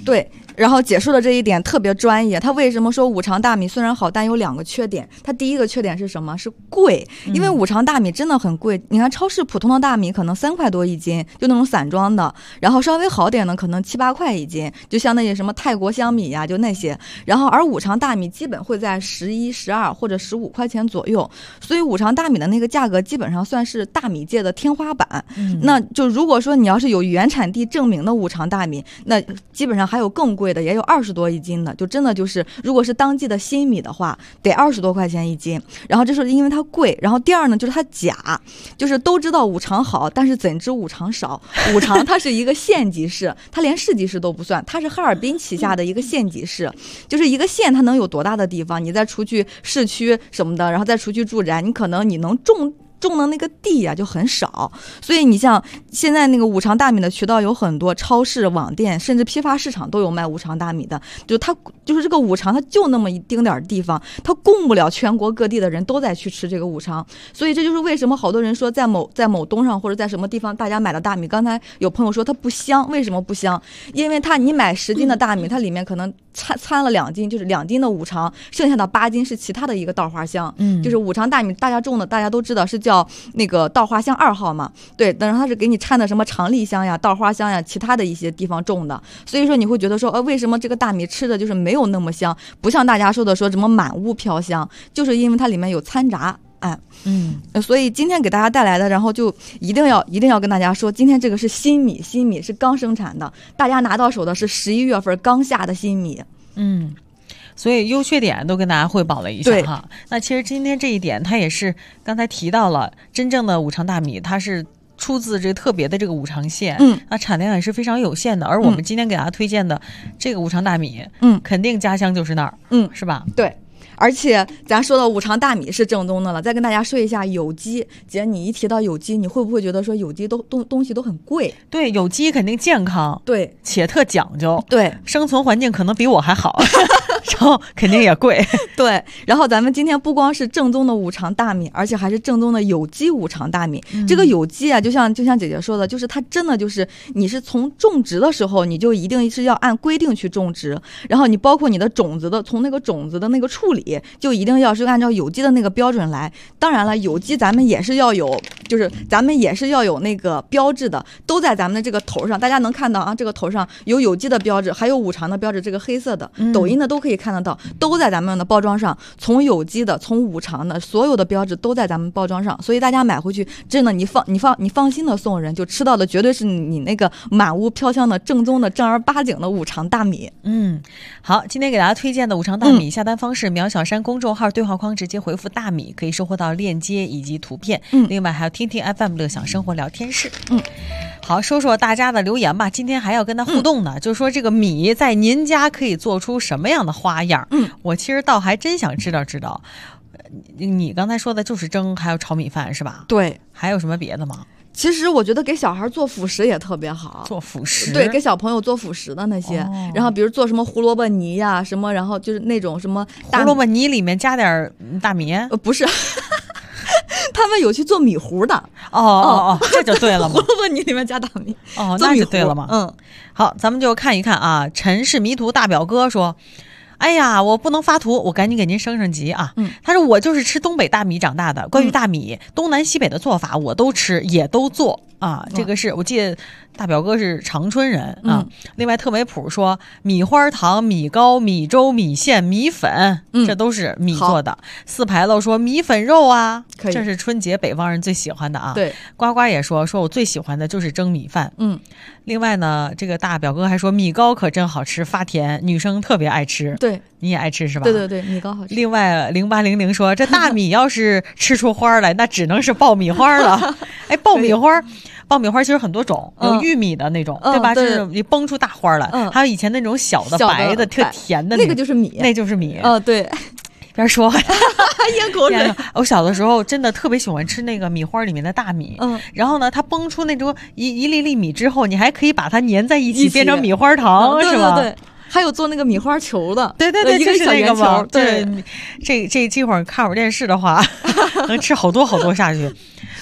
然后解释的这一点特别专业。他为什么说五常大米虽然好，但有2个缺点？他第一个缺点是什么？是贵，因为五常大米真的很贵。你看超市普通的大米可能3块多一斤，就那种散装的，然后稍微好点的可能7、8块一斤，就像那些什么泰国香米呀，就那些。然后而五常大米基本会在11、12或者15块钱左右，所以五常大米的那个价格基本上算是大米界的天花板。那就如果说你要是有原产地证明的五常大米，那基本上还有更贵的，也有20多一斤的，就真的就是如果是当季的新米的话，得20多块钱一斤。然后这是因为它贵，然后第二呢就是它假，就是都知道五常好，但是怎知五常少。五常它是一个县级市，它连市级市都不算，它是哈尔滨旗下的一个县级市，就是一个县它能有多大的地方，你再出去市区什么的，然后再出去住宅，你可能你能种的那个地呀就很少。所以你像现在那个五常大米的渠道有很多，超市、网店甚至批发市场都有卖五常大米的。就它就是这个五常，它就那么一丁点地方，它供不了全国各地的人都在去吃这个五常。所以这就是为什么好多人说在某东上或者在什么地方大家买的大米，刚才有朋友说它不香，为什么不香？因为你买10斤的大米，它里面可能掺了2斤，就是2斤的五常，剩下的8斤是其他的一个稻花香。就是五常大米大家种的，大家都知道是叫那个稻花香2号嘛，对，但是它是给你掺的什么长粒香呀、稻花香呀，其他的一些地方种的，所以说你会觉得说，为什么这个大米吃的就是没有那么香，不像大家说的说什么满屋飘香，就是因为它里面有掺杂。所以今天给大家带来的，然后就一定要跟大家说，今天这个是新米是刚生产的，大家拿到手的是11月份刚下的新米。 所以优缺点都跟大家汇报了一下哈。那其实今天这一点，它也是刚才提到了，真正的五常大米，它是出自这个特别的这个五常县，那产量也是非常有限的。而我们今天给大家推荐的这个五常大米，肯定家乡就是那儿，是吧？ 对。而且咱说的五常大米是正宗的了，再跟大家说一下有机。姐，你一提到有机，你会不会觉得说有机东西都很贵？ 对，有机肯定健康， 对， 且特讲究， 对， 生存环境可能比我还好，然后肯定也贵， 对。然后咱们今天不光是正宗的五常大米，而且还是正宗的有机五常大米。这个有机啊，就像姐姐说的，就是它真的就是你是从种植的时候，你就一定是要按规定去种植，然后你包括你的种子的从那个种子的那个处理。就一定要是按照有机的那个标准来。当然了，有机咱们也是要有，就是咱们也是要有那个标志的，都在咱们的这个头上，大家能看到啊，这个头上有有机的标志，还有五常的标志，这个黑色的，抖音的都可以看得到，都在咱们的包装上。从有机的，从五常的，所有的标志都在咱们包装上，所以大家买回去，真的你放心的送人，就吃到的绝对是你那个满屋飘香的正宗的正儿八经的五常大米。 好，今天给大家推荐的五常大米，下单方式：苗小山公众号对话框直接回复大米，可以收获到链接以及图片。另外还有听听 FM 乐享生活聊天室。好，说说大家的留言吧。今天还要跟他互动呢，就是说这个米在您家可以做出什么样的花样？我其实倒还真想知道。你刚才说的就是蒸，还有炒米饭是吧？ 对， 还有什么别的吗？ 其实我觉得给小孩做辅食也特别好， 做辅食， 对，给小朋友做辅食的那些，然后比如做什么胡萝卜泥呀，什么，然后就是那种什么胡萝卜泥里面加点大米， 不是，他们有去做米糊的， 这就对了嘛， 胡萝卜泥里面加大米， 那就对了嘛。好，咱们就看一看啊，陈氏迷途大表哥说。哎呀，我不能发图，我赶紧给您升级啊！他说我就是吃东北大米长大的，关于大米东南西北的做法我都吃，也都做啊。这个是我记得大表哥是长春人啊。另外特美普说米花糖、米糕、米粥、米线、米粉，这都是米做的。四牌楼说米粉肉啊，这是春节北方人最喜欢的啊。 对， 呱呱也说我最喜欢的就是蒸米饭。另外呢，这个大表哥还说米糕可真好吃，发甜，女生特别爱吃。 对， 你也爱吃是吧？ 对，米糕好吃。 另外0800说这大米要是吃出花来，那只能是爆米花了。哎，爆米花其实很多种，有玉米的那种，对吧？就是你崩出大花来，还有以前那种小的白的特甜的那个就是米， 那就是米。 对。 边说咽口水。 我小的时候真的特别喜欢吃那个米花里面的大米，然后呢，它崩出那种一粒粒米之后，你还可以把它粘在一起变成米花糖，是吧？ 对。还有做那个米花球的， 对， 一个小圆球。 对，这会儿看会儿电视的话，能吃好多下去。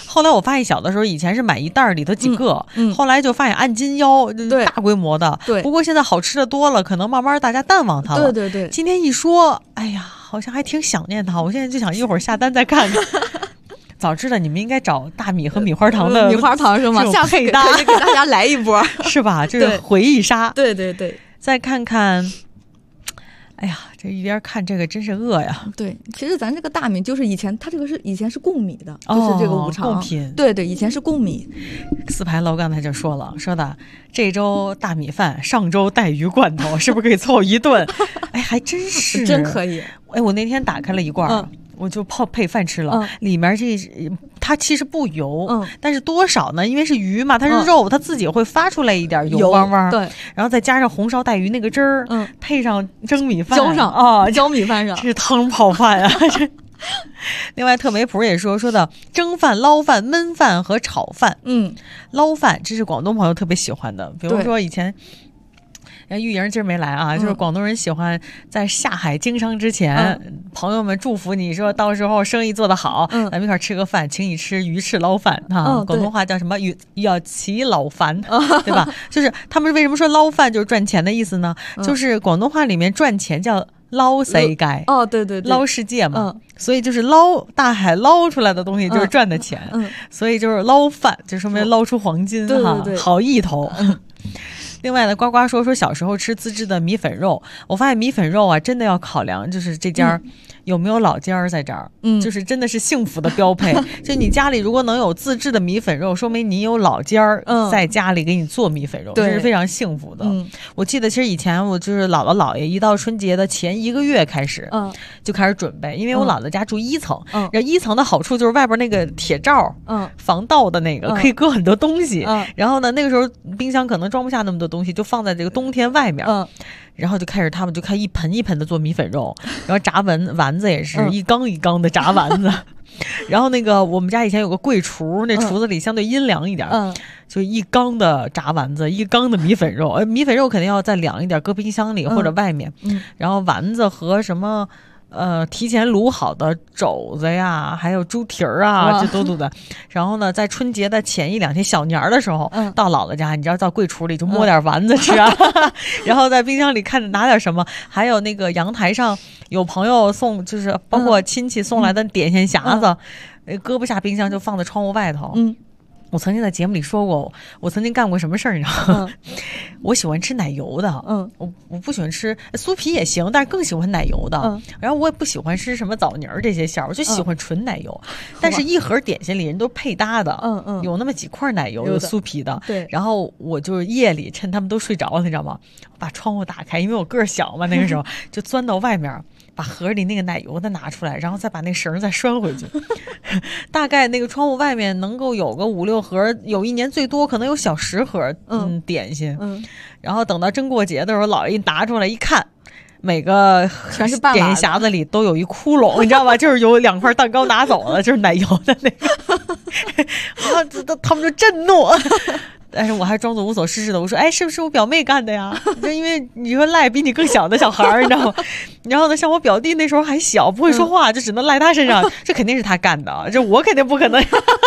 后来我发现小的时候以前是买一袋里头几个，后来就发现按斤腰，大规模的。 对， 不过现在好吃的多了，可能慢慢大家淡忘它了。 对对对。 今天一说，哎呀，好像还挺想念它。我现在就想一会儿下单再看看。早知道你们应该找大米和米花糖的米花糖是吗？下次可以给大家来一波， 是吧？就是回忆杀。 对对对。 再看看。哎呀，这一边看这个真是饿呀！ 对，其实咱这个大米就是以前它这个是以前是贡米的，就是这个五常贡品。 对对，以前是贡米。 四排楼刚才就说的这周大米饭，上周带鱼罐头，是不是可以凑一顿？哎，还真是， 真可以。 哎，我那天打开了一罐。我就配饭吃了，里面它其实不油，但是多少呢？因为是鱼嘛，它是肉，它自己会发出来一点油汪汪。 对， 然后再加上红烧带鱼那个汁儿，配上蒸米饭， 浇上啊，浇米饭上， 这是汤泡饭啊！另外，特梅普也说的蒸饭、捞饭、焖饭和炒饭。捞饭这是广东朋友特别喜欢的，比如说以前。玉莹今儿没来啊，就是广东人喜欢在下海经商之前，朋友们祝福你说到时候生意做得好，咱们一块吃个饭，请你吃鱼翅捞饭啊。广东话叫什么？要起捞饭，对吧？就是他们为什么说捞饭就是赚钱的意思呢？就是广东话里面赚钱叫捞世界。 对对对， 捞世界嘛。所以就是捞大海捞出来的东西就是赚的钱。所以就是捞饭就说明捞出黄金哈，好意头。另外呢，呱呱说小时候吃自制的米粉肉，我发现米粉肉啊，真的要考量就是这家有没有老尖儿在这儿，就是真的是幸福的标配。就你家里如果能有自制的米粉肉，说明你有老尖儿在家里给你做米粉肉，这是非常幸福的。我记得其实以前我就是姥姥姥爷一到春节的前1个月开始，就开始准备，因为我姥姥家住1层，然后1层的好处就是外边那个铁罩，防盗的那个可以搁很多东西，然后呢那个时候冰箱可能装不下那么多东西，就放在这个冬天外面。然后他们就开一盆一盆的做米粉肉，然后炸丸子也是一缸一缸的炸丸子。然后那个我们家以前有个柜橱，那厨子里相对阴凉一点，就一缸的炸丸子，一缸的米粉肉。米粉肉肯定要再凉一点，搁冰箱里或者外面。然后丸子和什么提前卤好的肘子呀，还有猪蹄儿啊，这都的。然后呢，在春节的前1-2天小年儿的时候，到姥姥家，你知道到柜橱里就摸点丸子吃啊，然后在冰箱里看着拿点什么，还有那个阳台上有朋友送，就是包括亲戚送来的点心匣子，搁不下冰箱就放在窗户外头。我曾经在节目里说过，我曾经干过什么事儿，你知道吗？我喜欢吃奶油的，我不喜欢吃酥皮也行，但是更喜欢奶油的。然后我也不喜欢吃什么枣泥儿这些馅儿，我就喜欢纯奶油。但是一盒点心里人都配搭的，有那么几块奶油，有酥皮的。对。然后我就是夜里趁他们都睡着了，你知道吗？把窗户打开，因为我个儿小嘛，那个时候就钻到外面。把盒里那个奶油的拿出来，然后再把那绳再拴回去。大概那个窗户外面能够有个5-6盒，有一年最多可能有小10盒点心。然后等到真过节的时候，姥爷一拿出来一看，每个全是点心匣子里都有一窟窿，你知道吧？就是有2块蛋糕拿走了，就是奶油的那个。然后他们就震怒。但是我还装作无所事事的，我说：“哎，是不是我表妹干的呀？”就因为你说赖比你更小的小孩儿，你知道吗？然后呢，像我表弟那时候还小，不会说话，就只能赖他身上。这肯定是他干的，这我肯定不可能。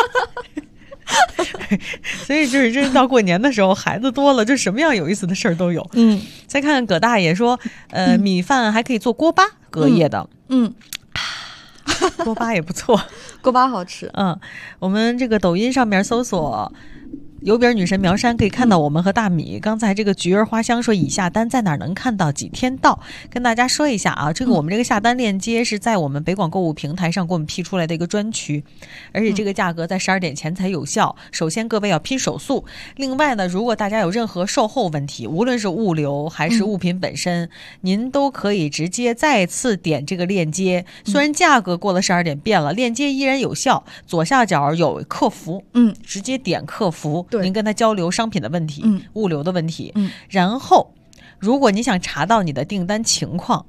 所以就是真到过年的时候，孩子多了，就什么样有意思的事儿都有。再看看葛大爷说，米饭还可以做锅巴，隔夜的。锅巴也不错， 锅巴好吃。 我们这个抖音上面搜索油饼女神苗山可以看到我们和大米。刚才这个菊儿花香说已下单，在哪儿能看到？几天到？跟大家说一下啊，这个我们这个下单链接是在我们北广购物平台上给我们批出来的一个专区，而且这个价格在12点前才有效。首先各位要拼手速，另外呢，如果大家有任何售后问题，无论是物流还是物品本身，您都可以直接再次点这个链接。虽然价格过了12点变了，链接依然有效。左下角有客服，直接点客服。您跟他交流商品的问题，物流的问题，然后如果你想查到你的订单情况，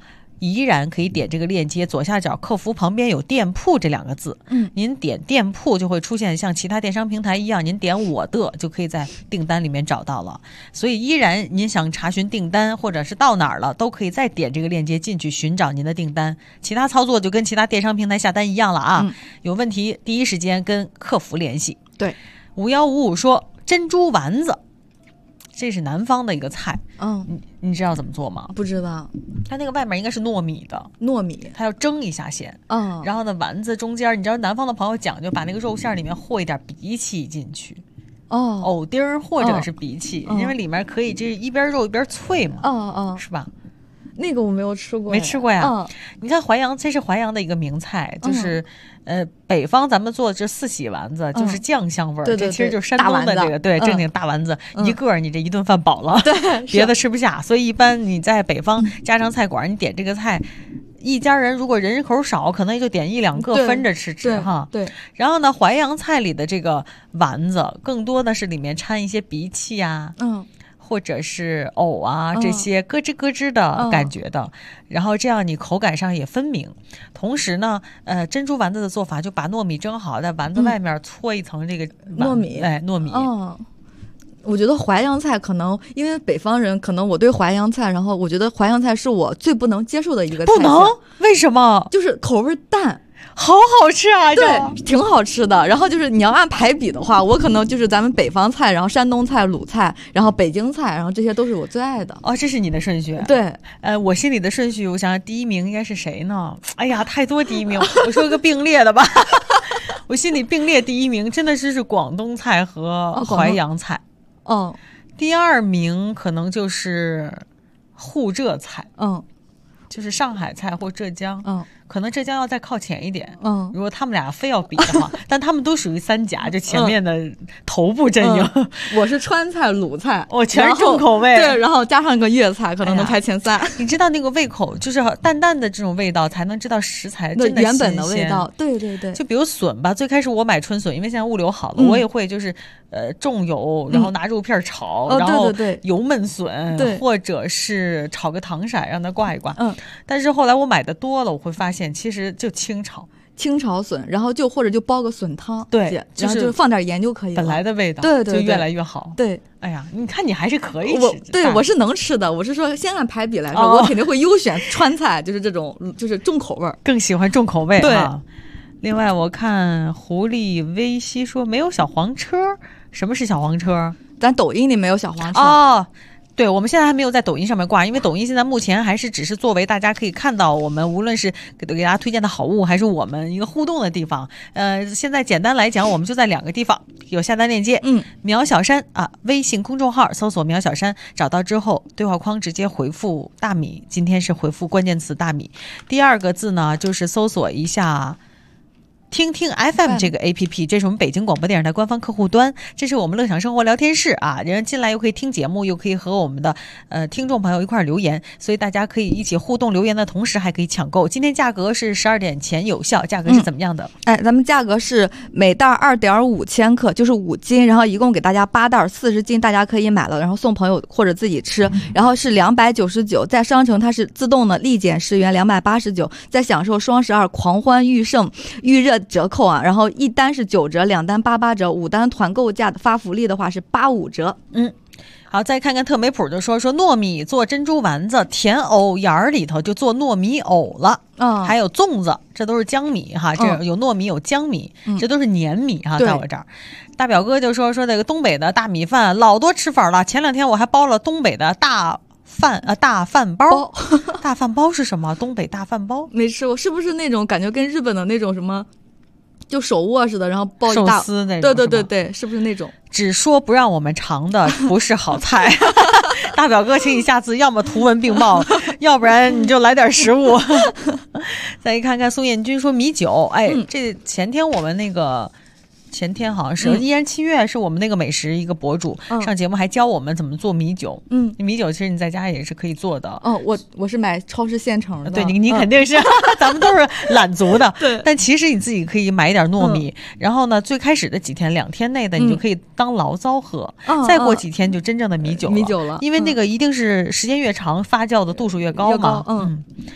依然可以点这个链接，左下角客服旁边有店铺这2个字，您点店铺就会出现像其他电商平台一样，您点我的就可以在订单里面找到了。所以依然您想查询订单或者是到哪儿了，都可以再点这个链接进去寻找您的订单。其他操作就跟其他电商平台下单一样了啊，有问题第一时间跟客服联系。 对 ，5155说珍珠丸子，这是南方的一个菜，你知道怎么做吗？ 不知道。 它那个外面应该是糯米的，它要蒸一下先，然后呢丸子中间，你知道南方的朋友讲究把那个肉馅里面和一点荸荠进去，藕丁儿或者是荸荠，因为里面可以这一边肉一边脆嘛，是吧？ 那个我没有吃过， 没吃过呀？你看淮阳，这是淮阳的一个名菜，就是北方咱们做这四喜丸子，就是酱香味儿，这其实就是山东的这个正经大丸子，一个你这一顿饭饱了，别的吃不下，所以一般你在北方家常菜馆，你点这个菜。一家人如果人口少，可能也就点1-2个分着吃哈。对。然后呢，淮扬菜里的这个丸子，更多的是里面掺一些荸荠啊，或者是藕啊这些咯吱咯吱的感觉的，然后这样你口感上也分明。同时呢，珍珠丸子的做法就把糯米蒸好，在丸子外面搓一层这个糯米， 糯米。 我觉得淮扬菜可能因为北方人，可能我对淮扬菜，然后我觉得淮扬菜是我最不能接受的一个菜。 不能？为什么？ 就是口味淡。 好好吃啊！ 对，挺好吃的。然后就是你要按排比的话，我可能就是咱们北方菜，然后山东菜、鲁菜，然后北京菜，然后这些都是我最爱的。 这是你的顺序。 对， 我心里的顺序，我想想第一名应该是谁呢？哎呀，太多第一名，我说个并列的吧。我心里并列第一名真的是广东菜和淮扬菜。第2名可能就是沪浙菜，就是上海菜或浙江，可能浙江要再靠前一点，如果他们俩非要比的话，但他们都属于3甲，就前面的头部阵营。 我是川菜、鲁菜， 我全是重口味， 对，然后加上个粤菜，可能能排前3。 你知道那个胃口，就是淡淡的这种味道，才能知道食材真的原本的味道。对对对， 就比如笋吧，最开始我买春笋，因为现在物流好了，我也会就是重油，然后拿肉片炒，然后油焖笋，或者是炒个糖色让它挂一挂。但是后来我买的多了，我会发现其实就清炒笋， 然后或者就煲个笋汤， 对， 然后就放点盐就可以了， 本来的味道， 对， 就越来越好。 对， 哎呀，你看你还是可以吃， 对，我是能吃的。我是说，先按排比来说，我肯定会优选川菜，就是这种就是重口味， 更喜欢重口味。 对。 另外，我看狐狸微西说没有小黄车，什么是小黄车？ 咱抖音里没有小黄车对，我们现在还没有在抖音上面挂，因为抖音现在目前还是只是作为大家可以看到我们无论是给大家推荐的好物，还是我们一个互动的地方。现在简单来讲，我们就在2个地方有下单链接。苗小山微信公众号搜索苗小山，找到之后对话框直接回复大米，今天是回复关键词大米。第2个字呢，就是搜索一下听听 FM 这个 APP， 这是我们北京广播电视台官方客户端，这是我们乐享生活聊天室啊，人进来又可以听节目，又可以和我们的听众朋友一块留言，所以大家可以一起互动留言的同时还可以抢购。今天价格是12点前有效，价格是怎么样的？ 咱们价格是每袋 2.5千克，就是5斤，然后一共给大家8袋40斤，大家可以买了，然后送朋友或者自己吃，然后是299，在商城它是自动的立减10元289，再享受双12狂欢御盛预热折扣啊，然后一单是9折，2单88折，5单团购价的发福利的话是85折。 好，再看看特美普就说糯米做珍珠丸子，甜藕眼儿里头就做糯米藕了，还有粽子，这都是江米哈，这有糯米有江米，这都是黏米哈，在我这儿。大表哥就说这个东北的大米饭老多吃法了，前2天我还包了东北的大饭包。大饭包是什么？东北大饭包没吃过，是不是那种感觉跟日本的那种什么就手握似的，然后包一大寿司那种？ 对，是不是那种？ 只说不让我们尝的不是好菜。大表哥，请你下次要么图文并茂，要不然你就来点实物。再一看看宋彦军说米酒，这前天我们那个。前天好像是依然7月是我们那个美食一个博主上节目，还教我们怎么做米酒。米酒其实你在家也是可以做的。 我是买超市现成的。 对，你肯定是，咱们都是懒族的。对，但其实你自己可以买一点糯米，然后呢，最开始的几天2天内的你就可以当醪糟喝，再过几天就真正的米酒了。因为那个一定是时间越长，发酵的度数越高嘛。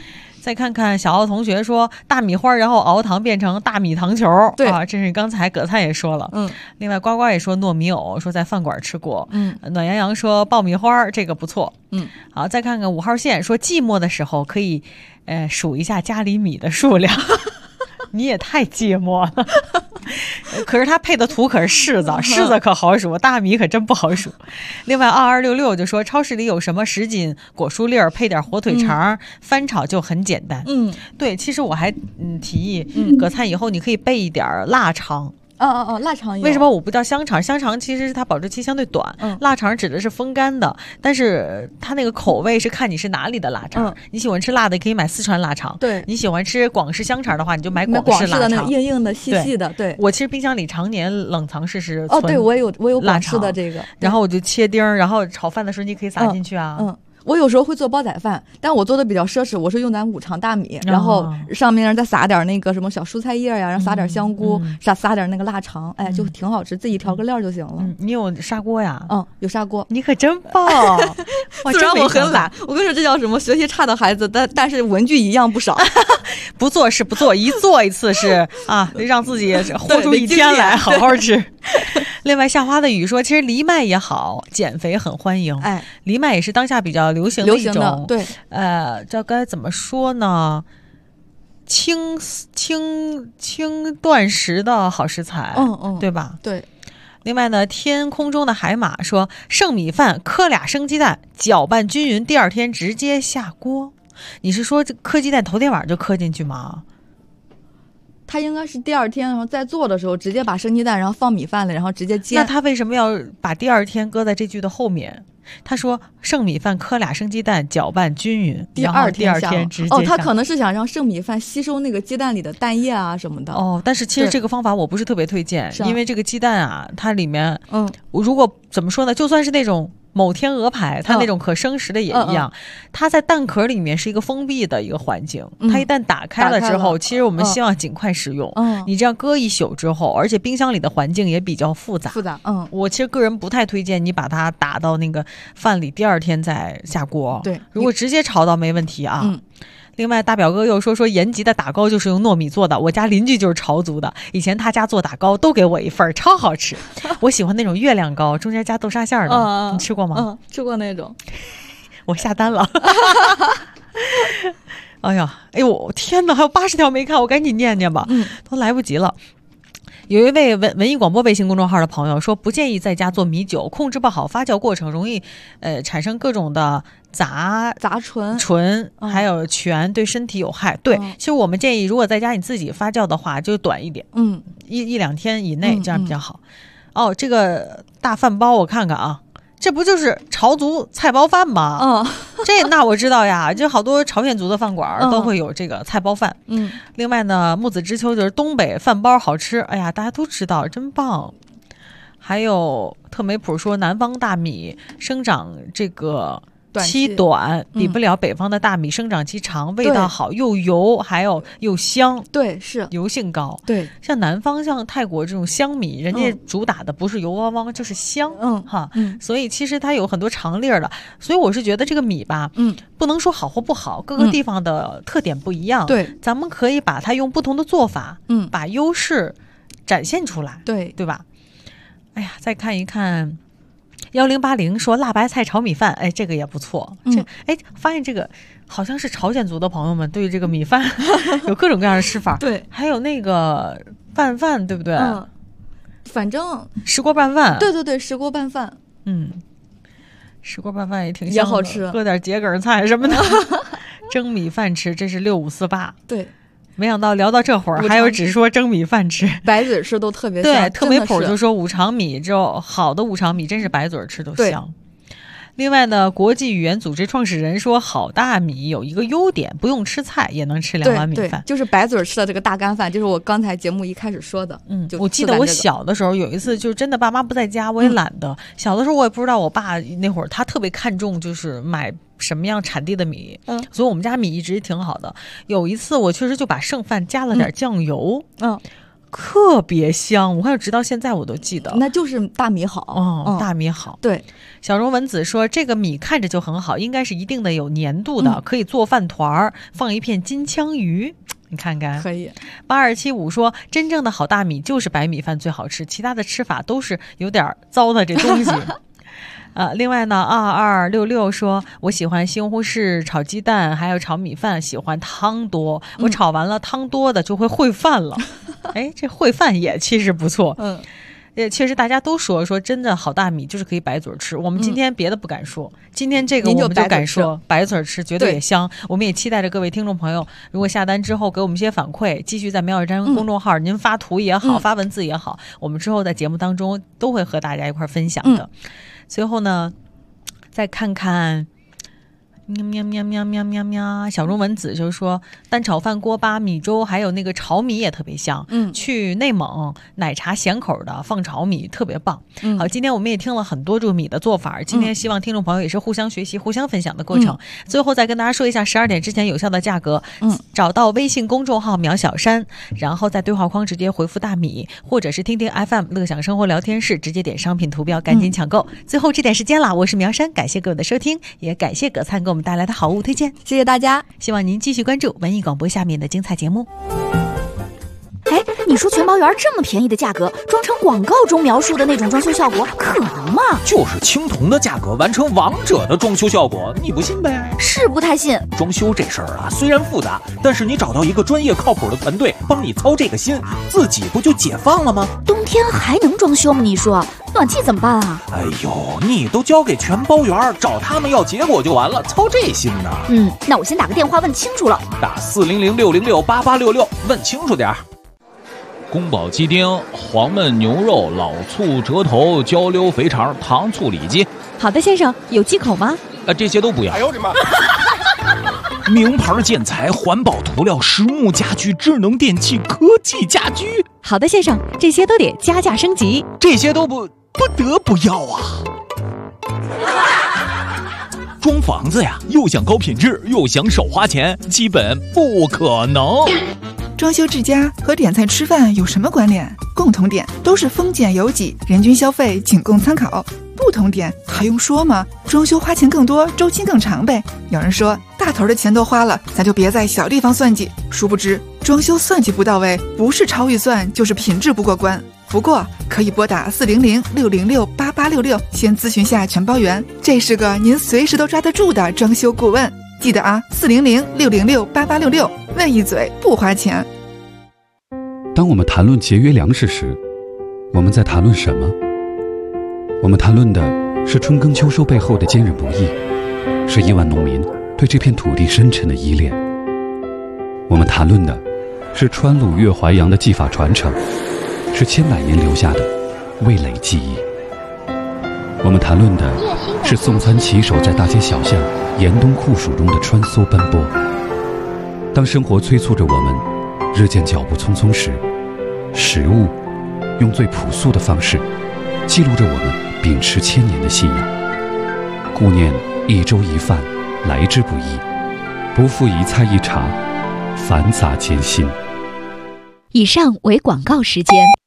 再看看小奥同学说大米花，然后熬糖变成大米糖球。 对啊，这是刚才葛灿也说了。另外呱呱也说糯米藕，说在饭馆吃过。暖洋洋说爆米花，这个不错。好，再看看5号线说寂寞的时候可以数一下家里米的数量。你也太寂寞了。可是他配的图可是柿子，柿子可好数，大米可真不好数。另外2266就说超市里有什么10斤果蔬粒儿配点火腿肠，翻炒就很简单。对，其实我还提议葛灿以后你可以备一点腊肠。 腊肠有。 为什么我不叫香肠？香肠其实是它保质期相对短，腊肠指的是风干的，但是它那个口味是看你是哪里的腊肠。你喜欢吃辣的可以买四川腊肠， 对， 你喜欢吃广式香肠的话，你就买广式腊肠， 那硬硬的细细的。对， 我其实冰箱里常年冷藏室是对，我有广式的这个， 然后我就切丁，然后炒饭的时候你可以撒进去啊。 我有时候会做煲仔饭，但我做的比较奢侈，我是用咱五常大米，然后上面再撒点那个什么小蔬菜叶呀，然后撒点香菇，撒点那个腊肠，哎，就挺好吃，自己调个料就行了。 你有砂锅呀？ 有砂锅。 你可真棒！ 虽然我很懒，我跟你说这叫什么？学习差的孩子，但是文具一样不少。 不做是不做，一做一次是啊，让自己活出一天来，好好吃。另外，夏花的雨说，其实藜麦也好，减肥很欢迎。 哎， 藜麦也是当下比较流行的一种， 对， 这该怎么说呢？轻断食的好食材，对吧？ 对。 另外呢，天空中的海马说，剩米饭磕俩生鸡蛋，搅拌均匀，第二天直接下锅。你是说这磕鸡蛋头天晚上就磕进去吗？ 他应该是第二天，然后在做的时候直接把生鸡蛋，然后放米饭里，然后直接煎。 那他为什么要把第二天搁在这句的后面？他说剩米饭磕俩生鸡蛋，搅拌均匀， 第二天直接他可能是想让剩米饭吸收那个鸡蛋里的蛋液啊什么的。 但是其实这个方法我不是特别推荐，因为这个鸡蛋啊，它里面我如果怎么说呢，就算是那种某天鹅排，它那种可生食的也一样，它在蛋壳里面是一个封闭的一个环境，它一旦打开了之后，其实我们希望尽快食用。你这样搁一宿之后，而且冰箱里的环境也比较复杂。我其实个人不太推荐你把它打到那个饭里，第二天再下锅。 对， 如果直接炒到没问题啊。另外，大表哥又说延吉的打糕就是用糯米做的，我家邻居就是潮族的，以前他家做打糕都给我一份，超好吃。我喜欢那种月亮糕，中间加豆沙馅的，你吃过吗？ 吃过那种， 我下单了。哎呦，天哪，还有80条没看，我赶紧念念吧，都来不及了。有一位文艺广播微信公众号的朋友说，不建议在家做米酒，控制不好发酵过程，容易产生各种的杂醇还有醛，对身体有害。对，其实我们建议，如果在家你自己发酵的话，就短一点，一两天以内，这样比较好。这个大饭包我看看啊。这不就是潮族菜包饭吗？那我知道呀，就好多朝鲜族的饭馆都会有这个菜包饭。另外呢，木子之秋就是东北饭包好吃，哎呀，大家都知道，真棒。还有特梅普说，南方大米生长这个期短，比不了北方的大米生长期长，味道好，又油，还有又香。 对，是油性高。 对， 像南方像泰国这种香米，人家主打的不是油汪汪，就是香。所以其实它有很多长粒的，所以我是觉得这个米吧，不能说好或不好，各个地方的特点不一样。 对， 咱们可以把它用不同的做法，把优势展现出来。对吧？哎呀，再看一看。1080说辣白菜炒米饭，这个也不错。发现这个好像是朝鲜族的朋友们对这个米饭有各种各样的吃法。 对， 还有那个拌饭，对不对？ 反正石锅拌饭。 对，石锅拌饭。 石锅拌饭也挺香的， 也好吃， 搁点桔梗菜什么的，蒸米饭吃，这是6548。 对。 没想到聊到这会儿，还有只说蒸米饭吃， 白嘴吃都特别香。 对，特梅普就说五常米，就好的五常米真是白嘴吃都香。另外呢，国际语言组织创始人说，好大米有一个优点，不用吃菜也能吃2碗米饭， 就是白嘴吃的这个大干饭，就是我刚才节目一开始说的。 我记得我小的时候有一次，就真的爸妈不在家，我也懒得。小的时候我也不知道，我爸那会儿他特别看重就是买什么样产地的米，所以我们家米一直挺好的。有一次我确实就把剩饭加了点酱油， 特别香，我看直到现在我都记得， 那就是大米好。 大米好。 对， 小荣文子说这个米看着就很好，应该是一定的有粘度的，可以做饭团，放一片金枪鱼。你看看， 可以。 8275说，真正的好大米就是白米饭最好吃，其他的吃法都是有点糟的这东西。另外呢，2266说，我喜欢西红柿式炒鸡蛋，还有炒米饭，喜欢汤多。我炒完了汤多的就会烩饭了。哎，这烩饭也其实不错。确实大家都说真的好大米就是可以白嘴吃。我们今天别的不敢说，今天这个我们就敢说，白嘴吃绝对也香。我们也期待着各位听众朋友，如果下单之后给我们一些反馈，继续在苗小山公众号您发图也好，发文字也好，我们之后在节目当中都会和大家一块分享的。最后呢，再看看喵喵喵喵喵喵喵，小中文子就是说，蛋炒饭、锅巴、米粥，还有那个炒米也特别香。去内蒙奶茶咸口的放炒米特别棒。好，今天我们也听了很多这个米的做法，今天希望听众朋友也是互相学习、互相分享的过程。最后再跟大家说一下12点之前有效的价格。找到微信公众号苗小山，然后在对话框直接回复大米，或者是听听 FM 乐享生活聊天室，直接点商品图标，赶紧抢购。最后这点时间了，我是苗山，感谢各位的收听，也感谢葛灿给我们带来的好物推荐， 谢谢大家， 希望您继续关注文艺广播下面的精彩节目。 哎，你说全包园这么便宜的价格，装成广告中描述的那种装修效果，可能吗？ 就是青铜的价格完成王者的装修效果，你不信呗？ 是不太信。 装修这事儿啊，虽然复杂，但是你找到一个专业靠谱的团队帮你操这个心，自己不就解放了吗？ 冬天还能装修吗？你说暖气怎么办啊？ 哎呦，你都交给全包园，找他们要结果就完了，操这心呢？ 那我先打个电话问清楚了。 打400-606-8866，问清楚点儿。 宫保鸡丁、黄焖牛肉、老醋折头、焦溜肥肠、糖醋里脊。 好的，先生，有忌口吗？ 这些都不要。 哎呦我的妈！ 名牌建材、环保涂料、实木家具、智能电器、科技家居。 好的，先生，这些都得加价升级。 这些都不得不要啊！装房子呀，又想高品质，又想少花钱，基本不可能。 装修之家和点菜吃饭有什么关联？共同点都是丰俭由己，人均消费仅供参考。不同点还用说吗？装修花钱更多，周期更长呗。有人说大头的钱都花了，咱就别在小地方算计。殊不知装修算计不到位，不是超预算就是品质不过关。不过可以拨打400-606-8866先咨询下全包园，这是个您随时都抓得住的装修顾问。记得啊，400-606-8866，问一嘴不花钱。 当我们谈论节约粮食时，我们在谈论什么？我们谈论的是春耕秋收背后的坚韧不易，是亿万农民对这片土地深沉的依恋。我们谈论的是川鲁粤淮扬的技法传承，是千百年留下的味蕾记忆。我们谈论的是送餐骑手在大街小巷严冬酷暑中的穿梭奔波。当生活催促着我们日渐脚步匆匆时，食物用最朴素的方式记录着我们秉持千年的信仰。顾念一粥一饭来之不易，不负一菜一茶繁杂艰辛。 以上为广告时间。